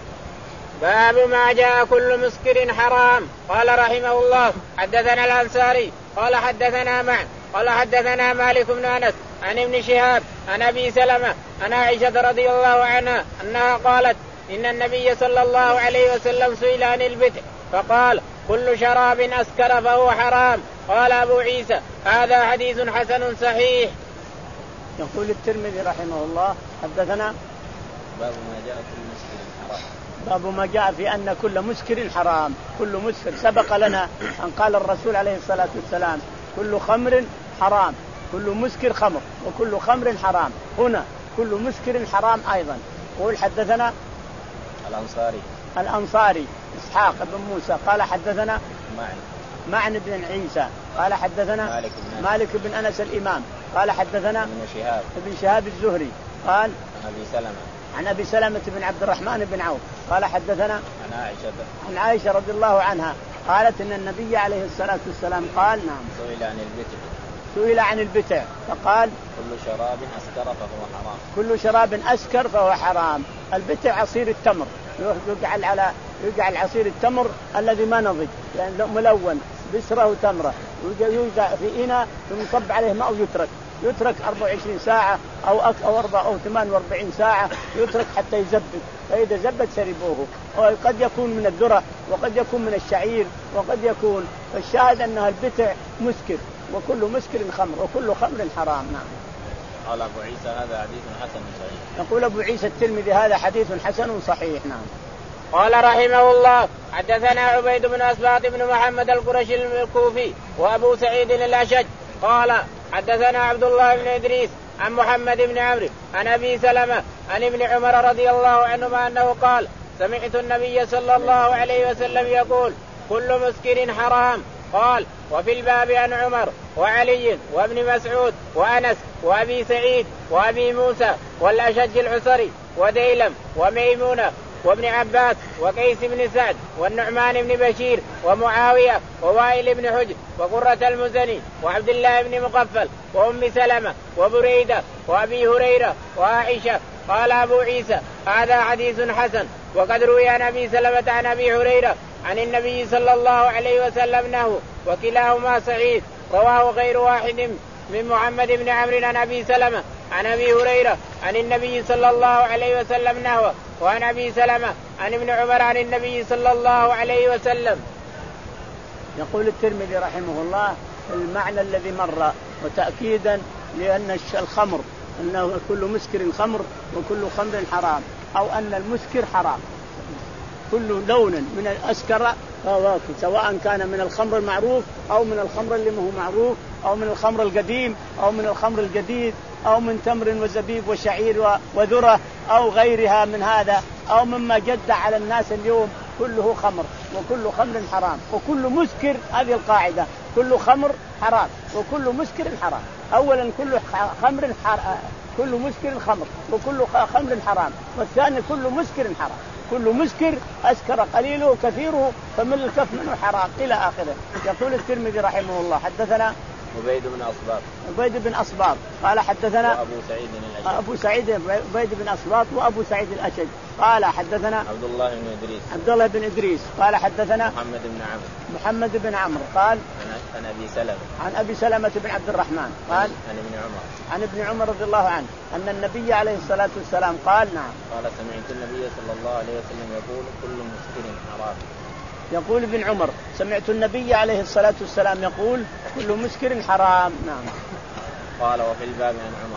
باب ما جاء كل مسكر حرام. قال رحمه الله حدثنا الأنصاري قال حدثنا معن قال حدثنا مالك بن أنس عن ابن شهاب عن أبي سلمة عن عائشة رضي الله عنها أنها قالت إن النبي صلى الله عليه وسلم سئل عن البتع فقال كل شراب أسكر فهو حرام. قال أبو عيسى هذا حديث حسن صحيح. يقول الترمذي رحمه الله حدثنا باب ما جاء كل مسكر حرام. باب ما جاء في أن كل مسكر حرام. كل مسكر سبق لنا أن قال الرسول عليه الصلاة والسلام كل خمر حرام كل مسكر خمر وكل خمر حرام. هنا كل مسكر حرام أيضا. قول حدثنا الأنصاري الأنصاري إسحاق بن موسى قال حدثنا معن معن بن عيسى قال حدثنا مالك بن, مالك بن أنس الإمام قال حدثنا ابن شهاب ابن شهاب الزهري قال عن أبي سلمة عن أبي سلمة بن عبد الرحمن بن عوف قال حدثنا عن عائشة عن عائشة رضي الله عنها قالت إن النبي عليه الصلاة والسلام قال نعم سئل عن البتع سئل عن البتع فقال كل شراب أسكر فهو حرام. كل شراب أسكر فهو حرام. البتع عصير التمر يجعل على يجعل عصير التمر الذي ما نضج يعني ملون بسره وتمره ويوضع في إناء ثم يصب عليه ماء ويترك يترك أربعة وعشرين ساعة أو أو أربعة أو ثمانية وأربعين ساعة يترك حتى يزبد. فإذا زبد شربوه. وقد يكون من الذرة وقد يكون من الشعير وقد يكون. فالشاهد أنها البتع مسكر وكل مسكر خمر وكل خمر حرام. نعم. قال أبو عيسى هذا حديث حسن صحيح. يقول أبو عيسى الترمذي هذا حديث حسن صحيح. نعم. قال رحمه الله حدثنا عبيد بن أسباط بن محمد القرشي الكوفي وأبو سعيد الأشج قال حدثنا عبد الله بن إدريس عن محمد بن عمرو عن أبي سلمة عن ابن عمر رضي الله عنهما أنه قال سمعت النبي صلى الله عليه وسلم يقول كل مسكر حرام. قال وفي الباب عن عمر وعلي وابن مسعود وأنس وأبي سعيد وأبي موسى والأشج العسري وديلم وميمونة وابن عباس وقيس بن سعد والنعمان بن بشير ومعاوية ووائل بن حجر وقرة المزني وعبد الله بن مقفل وأم سلمة وبريدة وأبي هريرة وعائشة. قال أبو عيسى هذا حديث حسن. وقد روي عن أبي سلمة عن أبي هريرة عن النبي صلى الله عليه وسلم نحو وكلاهما صحيح. رواه غير واحد من محمد بن عمرو عن أبي سلمة عن أبي هريرة عن النبي صلى الله عليه وسلم نحو وعن أبي سلمة عن ابن عمر عن النبي صلى الله عليه وسلم. يقول الترمذي رحمه الله المعنى الذي مر وتأكيدا لأن الخمر أنه كل مسكر خمر وكل خمر حرام أو أن المسكر حرام. كل لون من الأسكر فهو سواء كان من الخمر المعروف أو من الخمر اللي ما هو معروف أو من الخمر القديم أو من الخمر الجديد أو من تمر وزبيب وشعير وذرة أو غيرها من هذا أو مما جد على الناس اليوم كله خمر وكل خمر حرام وكل مسكر. هذه القاعدة كل خمر حرام وكل مسكر حرام. أولا كل خمر حرام كل مسكر خمر وكل خمر حرام. والثاني كل مسكر حرام. كل مسكر أسكر قليله وكثيره فمن الكف منه حرام إلى آخره. يقول الترمذي رحمه الله حدثنا عبيد بن أصباط عبيد بن أصباط قال حدثنا أبو سعيد الأشج أبو سعيد عبيد بن أصباط وأبو سعيد الأشج قال حدثنا عبد الله بن إدريس عبد الله بن إدريس قال حدثنا محمد بن عمرو محمد بن عمرو قال عن أبي سلمة عن أبي سلمة بن عبد الرحمن قال عن ابن عمر عن ابن عمر رضي الله عنه أن النبي عليه الصلاة والسلام قال نعم قال سمعت النبي صلى الله عليه وسلم يقول كل مسكر حرام. يقول ابن عمر سمعت النبي عليه الصلاة والسلام يقول كل مسكر حرام. نعم. قال وفي الباب عن عمر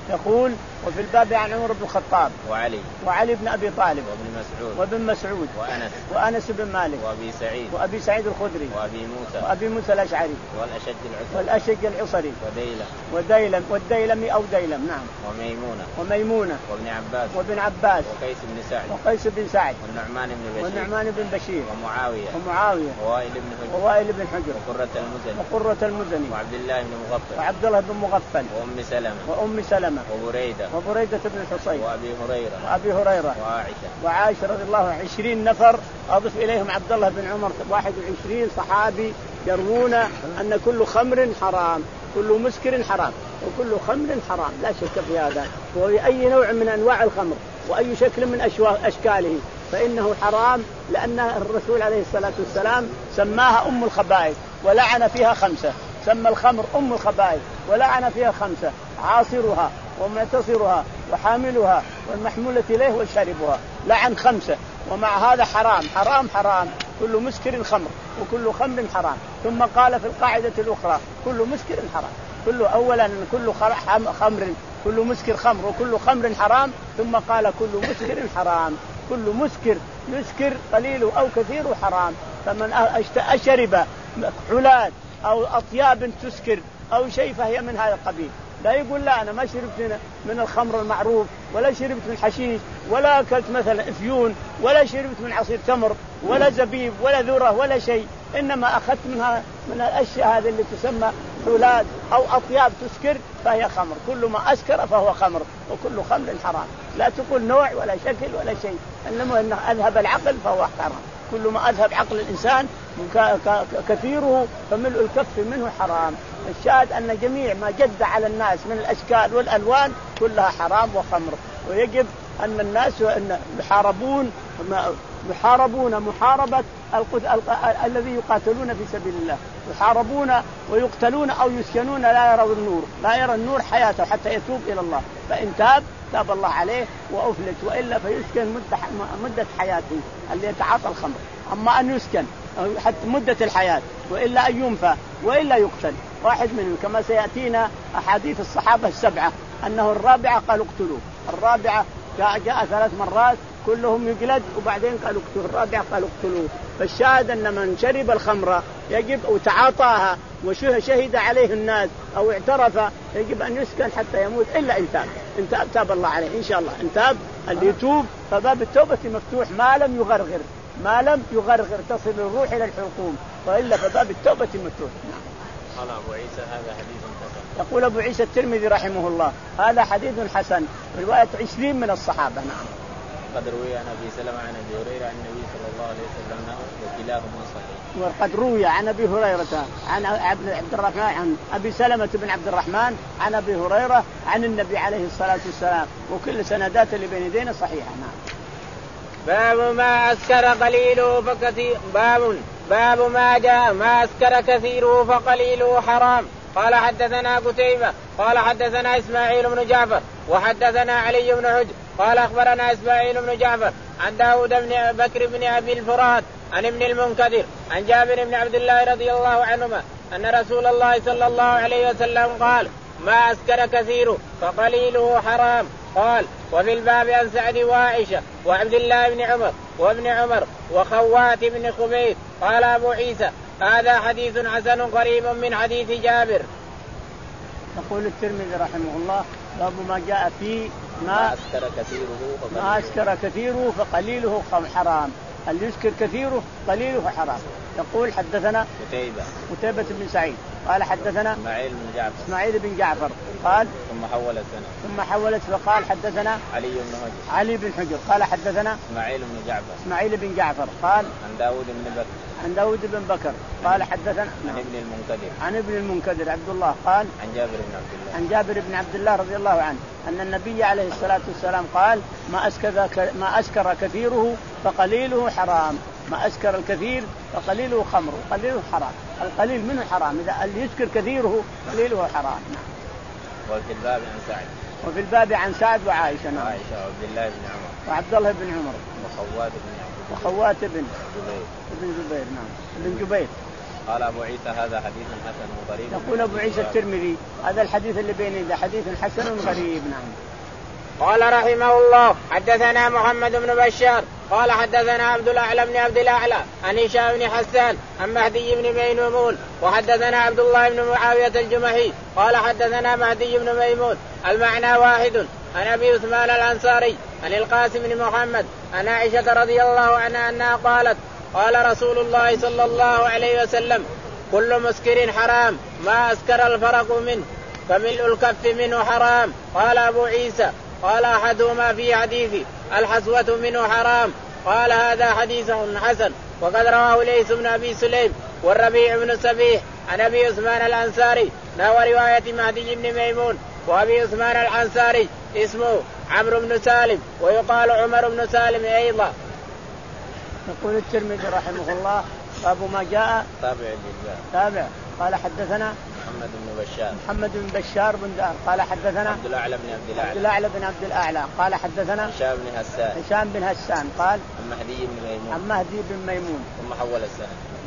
يقول وفي الباب عن عمر بن الخطاب وعلي وعلي بن أبي طالب وابن مسعود وابن مسعود وأنس وأنس بن مالك وأبي سعيد وأبي سعيد الخدري وأبي موسى وأبي موسى الأشعري والأشج العسري والأشج العسري وديلم وديلم والديلمي أو ديلم نعم وميمونة وميمونة وابن عباس وابن عباس وقيس بن سعد وقيس بن سعد والنعمان بن بشير والنعمان بن بشير ومعاوية ومعاوية ووائل بن حجر ووائل بن حجر وقرة المزني وقرة المزني وعبد الله بن مغفل وعبد الله بن مغفل وأم سلمة وأم سلمة وبريدة وبريدة بن الحصين وأبي هريرة وأبي هريرة وعائشة وعائشة رضي الله عنها عشرين نفر أضف إليهم عبد الله بن عمر واحد وعشرين صحابي يروون أن كل خمر حرام كل مسكر حرام وكل خمر حرام لا شك في هذا وأي نوع من أنواع الخمر وأي شكل من أشكاله فإنه حرام لأن الرسول عليه الصلاة والسلام سماها أم الخبائث ولعن فيها خمسة سمى الخمر أم الخبائث ولعن فيها خمسة عاصرها ومعتصرها وحاملها والمحمولة إليه وشاربها لعن خمسة ومع هذا حرام حرام حرام كل مسكر خمر وكل خمر حرام ثم قال في القاعدة الأخرى كل مسكر حرام كل أولا كل خمر كل مسكر خمر وكل خمر حرام ثم قال كل مسكر حرام كل مسكر يسكر قليله أو كثيره حرام فمن أشرب حلال أو أطياب تسكر أو شيء فهي من هذا القبيل لا يقول لا أنا ما شربت من الخمر المعروف ولا شربت من حشيش ولا أكلت مثلا إفيون ولا شربت من عصير تمر ولا زبيب ولا ذرة ولا شيء إنما أخذت منها من الأشياء هذه اللي تسمى حلال أو أطياب تسكر فهي خمر كل ما أسكر فهو خمر وكل خمر حرام لا تقول نوع ولا شكل ولا شيء إنما أنه أذهب العقل فهو حرام كل ما أذهب عقل الإنسان كثيره فملء الكف منه حرام الشاهد أن جميع ما جد على الناس من الأشكال والألوان كلها حرام وخمر ويجب أن الناس يحاربون يحاربون محاربة الذي يقاتلون في سبيل الله يحاربون ويقتلون أو يسكنون لا يرون النور لا يرى النور حياته حتى يتوب إلى الله فإن تاب تاب الله عليه وأفلت وإلا فيسكن مدة, مدة حياته اللي يتعاطى الخمر أما أن يسكن حتى مدة الحياة وإلا أن ينفى وإلا يقتل واحد منهم كما سيأتينا أحاديث الصحابة السبعة أنه الرابعة قالوا اقتلوه الرابعة جاء, جاء ثلاث مرات كلهم يجلد وبعدين قالوا اقتلوه الرابعة قالوا اقتلوه فالشاهد أن من شرب الخمر يجب أو تعاطاها وشهد عليه الناس أو اعترف يجب أن يسكن حتى يموت إلا إن تاب إن تاب تاب الله عليه إن شاء الله إن تاب اللي يتوب فباب التوبة مفتوح ما لم يغرغر ما لم يغرغر تصل الروح إلى الحلقوم وإلا فباب التوبة مفتوح. قال أبو عيسى هذا حديث حسن. يقول أبو عيسى الترمذي رحمه الله هذا حديث حسن رواية عشرين من الصحابة. نعم. قد روي عن أبي سلمة عن أبي هريرة عن النبي صلى الله عليه وسلم وكلاهما صحيح. وقد روي عن أبي هريرة عن عبد الرحمن عن أبي سلمة بن عبد الرحمن عن أبي هريرة عن النبي عليه الصلاة والسلام وكل سندات اللي بين يدينا صحيحة. نعم. باب ما أسكر قليله فكثير باب باب ما جاء ما أسكر كثيره فقليله حرام. قال حدثنا قتيبة قال حدثنا إسماعيل بن جعفر وحدثنا علي بن حجر قال أخبرنا إسماعيل بن جعفر عن داود بن بكر بن أبي الفرات عن ابن المنكدر عن جابر بن عبد الله رضي الله عنهما أن رسول الله صلى الله عليه وسلم قال ما أسكر كثيره فقليله حرام. قال وفي الباب عن سعد وعائشة وعبد الله بن عمر وابن عمر وخوات بن خبيب. قال أبو عيسى هذا حديث حسن قريب من حديث جابر. يقول الترمذي رحمه الله باب ما جاء في ما أسكر كثيره ما أسكر كثيره فقليله حرام اللي يسكر كثيره قليله حرام. يقول حدثنا قتيبة قتيبة بن سعيد قال حدثنا إسماعيل بن جعفر إسماعيل بن جعفر قال ثم حولت سنة ثم حولت فقال حدثنا علي بن حجر علي بن حجر قال حدثنا إسماعيل بن جعفر إسماعيل بن جعفر قال عن داود بن بكر عن داود بن بكر قال حدثنا عن ابن المنكدر عن ابن المنكدر عبد الله قال عن جابر بن عبد الله عن جابر بن عبد الله رضي الله عنه أن النبي عليه الصلاة والسلام قال ما أسكر ما أسكر كثيره فقليله حرام. ما أسكر الكثير فقليله خمر وقليله حرام. القليل منه حرام إذا اللي يسكر كثيره قليله حرام. نعم. وفي الباب عن سعد وفي الباب عن سعد وعائشة. نعم. وعائشة وعبد الله بن عمر وعبد الله بن عمر وخوات بن عبد وخوات بن جبير بن جبير. نعم بن جبير. قال أبو عيسى هذا حديث حسن غريب. يقول أبو عيسى الترمذي هذا الحديث اللي بين ذا حديث حسن غريب. نعم. قال رحمه الله حدثنا محمد بن بشار قال حدثنا عبد الأعلى بن عبد الأعلى عن هشام بن حسان عن مهدي بن ميمون وحدثنا عبد الله بن معاوية الجمحي قال حدثنا مهدي بن ميمون المعنى واحد عن أبي عثمان الأنصاري عن القاسم بن محمد عن عائشة رضي الله عنها أنها قالت قال رسول الله صلى الله عليه وسلم كل مسكر حرام ما أسكر الفرق منه فملء الكف منه حرام. قال أبو عيسى قال أحدهما في حديث الحسوة منه حرام. قال هذا حديث حسن. وقد رواه ليث بن أبي سليم والربيع بن سبيح عن أبي عثمان الأنصاري نحو رواية مهدي بن ميمون. وأبي عثمان الأنصاري اسمه عمرو بن سالم ويقال عمر بن سالم أيضا. يقول الترمذي رحمه الله باب ما جاء تابع لله تابع. قال حدثنا محمد بن بشار محمد بن بشار بن دار قال حدثنا عبد الأعلى بن عبد الأعلى عبد الأعلى بن عبد الأعلى قال حدثنا هشام بن حسان هشام بن حسان قال عن مهدي بن ميمون عن مهدي بن ميمون ثم حول السند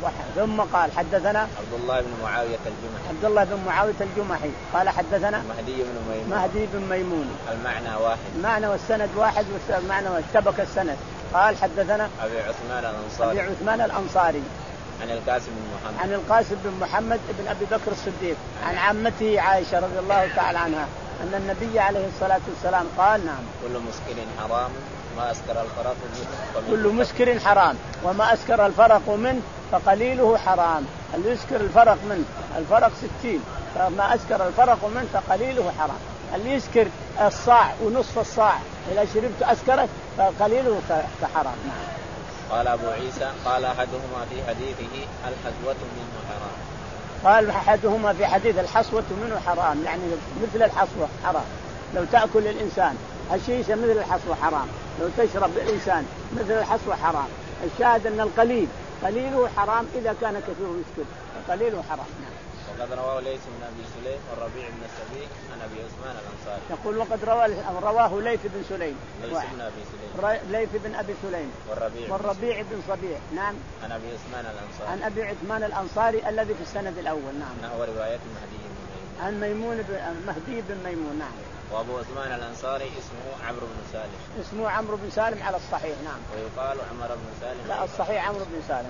ثم قال حدثنا عبد الله بن معاوية الجمحي عبد الله بن معاوية الجمحي قال حدثنا مهدي بن ميمون مهدي بن ميمون المعنى واحد المعنى والسند واحد والمعنى والشبكة السند. قال حدثنا أبي عثمان الأنصاري أبي عثمان الأنصاري عن القاسم بن محمد عن القاسم بن محمد بن أبي بكر الصديق عن عمته عائشة رضي الله تعالى عنها أن النبي عليه الصلاة والسلام قال نعم كل مسكر حرام ما أسكر الفرق منه كل مسكر حرام وما أسكر الفرق منه فقليله حرام. اللي يسكر الفرق منه الفرق ستين فما أسكر الفرق منه فقليله حرام. اللي يسكر الصاع ونصف الصاع إذا شربت أسكرت فقليله كحرام. نعم. قال أبو عيسى قال أحدهما في حديثه الحسوة منه حرام. قال أحدهما في حديث الحسوة منه حرام يعني مثل الحسوة حرام. لو تأكل الإنسان الشيشة مثل الحسوة حرام. لو تشرب الإنسان مثل الحسوة حرام. الشاهد أن القليل قليله حرام إذا كان كثير يسكر قليله حرام. نعم. وقد رواه ليث بن أبي سليم والربيع بن السبيع عن أبي عثمان الأنصاري. يقول وقد رواه ليث بن سليم ليث بن أبي سليم ليث بن أبي سليم والربيع, والربيع بن صبيح. نعم. عن أبي عثمان الأنصاري عن أبي عثمان الأنصاري الذي في السند الأول. نعم. نحو رواية مهدي بن ميمون عن ميمون بن مهدي بن ميمون. نعم. وأبو عثمان الأنصاري اسمه عمرو بن سالم اسمه عمرو بن سالم على الصحيح. نعم. ويقال عمر بن سالم لا الصحيح عمرو بن سالم.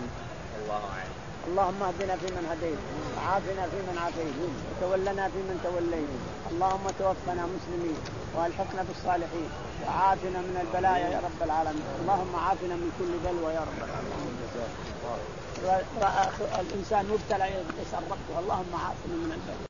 الله أعلم. اللهم اهدنا فيمن هديت وعافنا فيمن عافيت وتولنا فيمن توليت. اللهم توفنا مسلمين والحقنا بالصالحين وعافنا من البلايا يا رب العالمين. اللهم عافنا من كل بلوى يا رب العالمين. الإنسان مبتلى يسأل ربه اللهم عافنا من البلايا.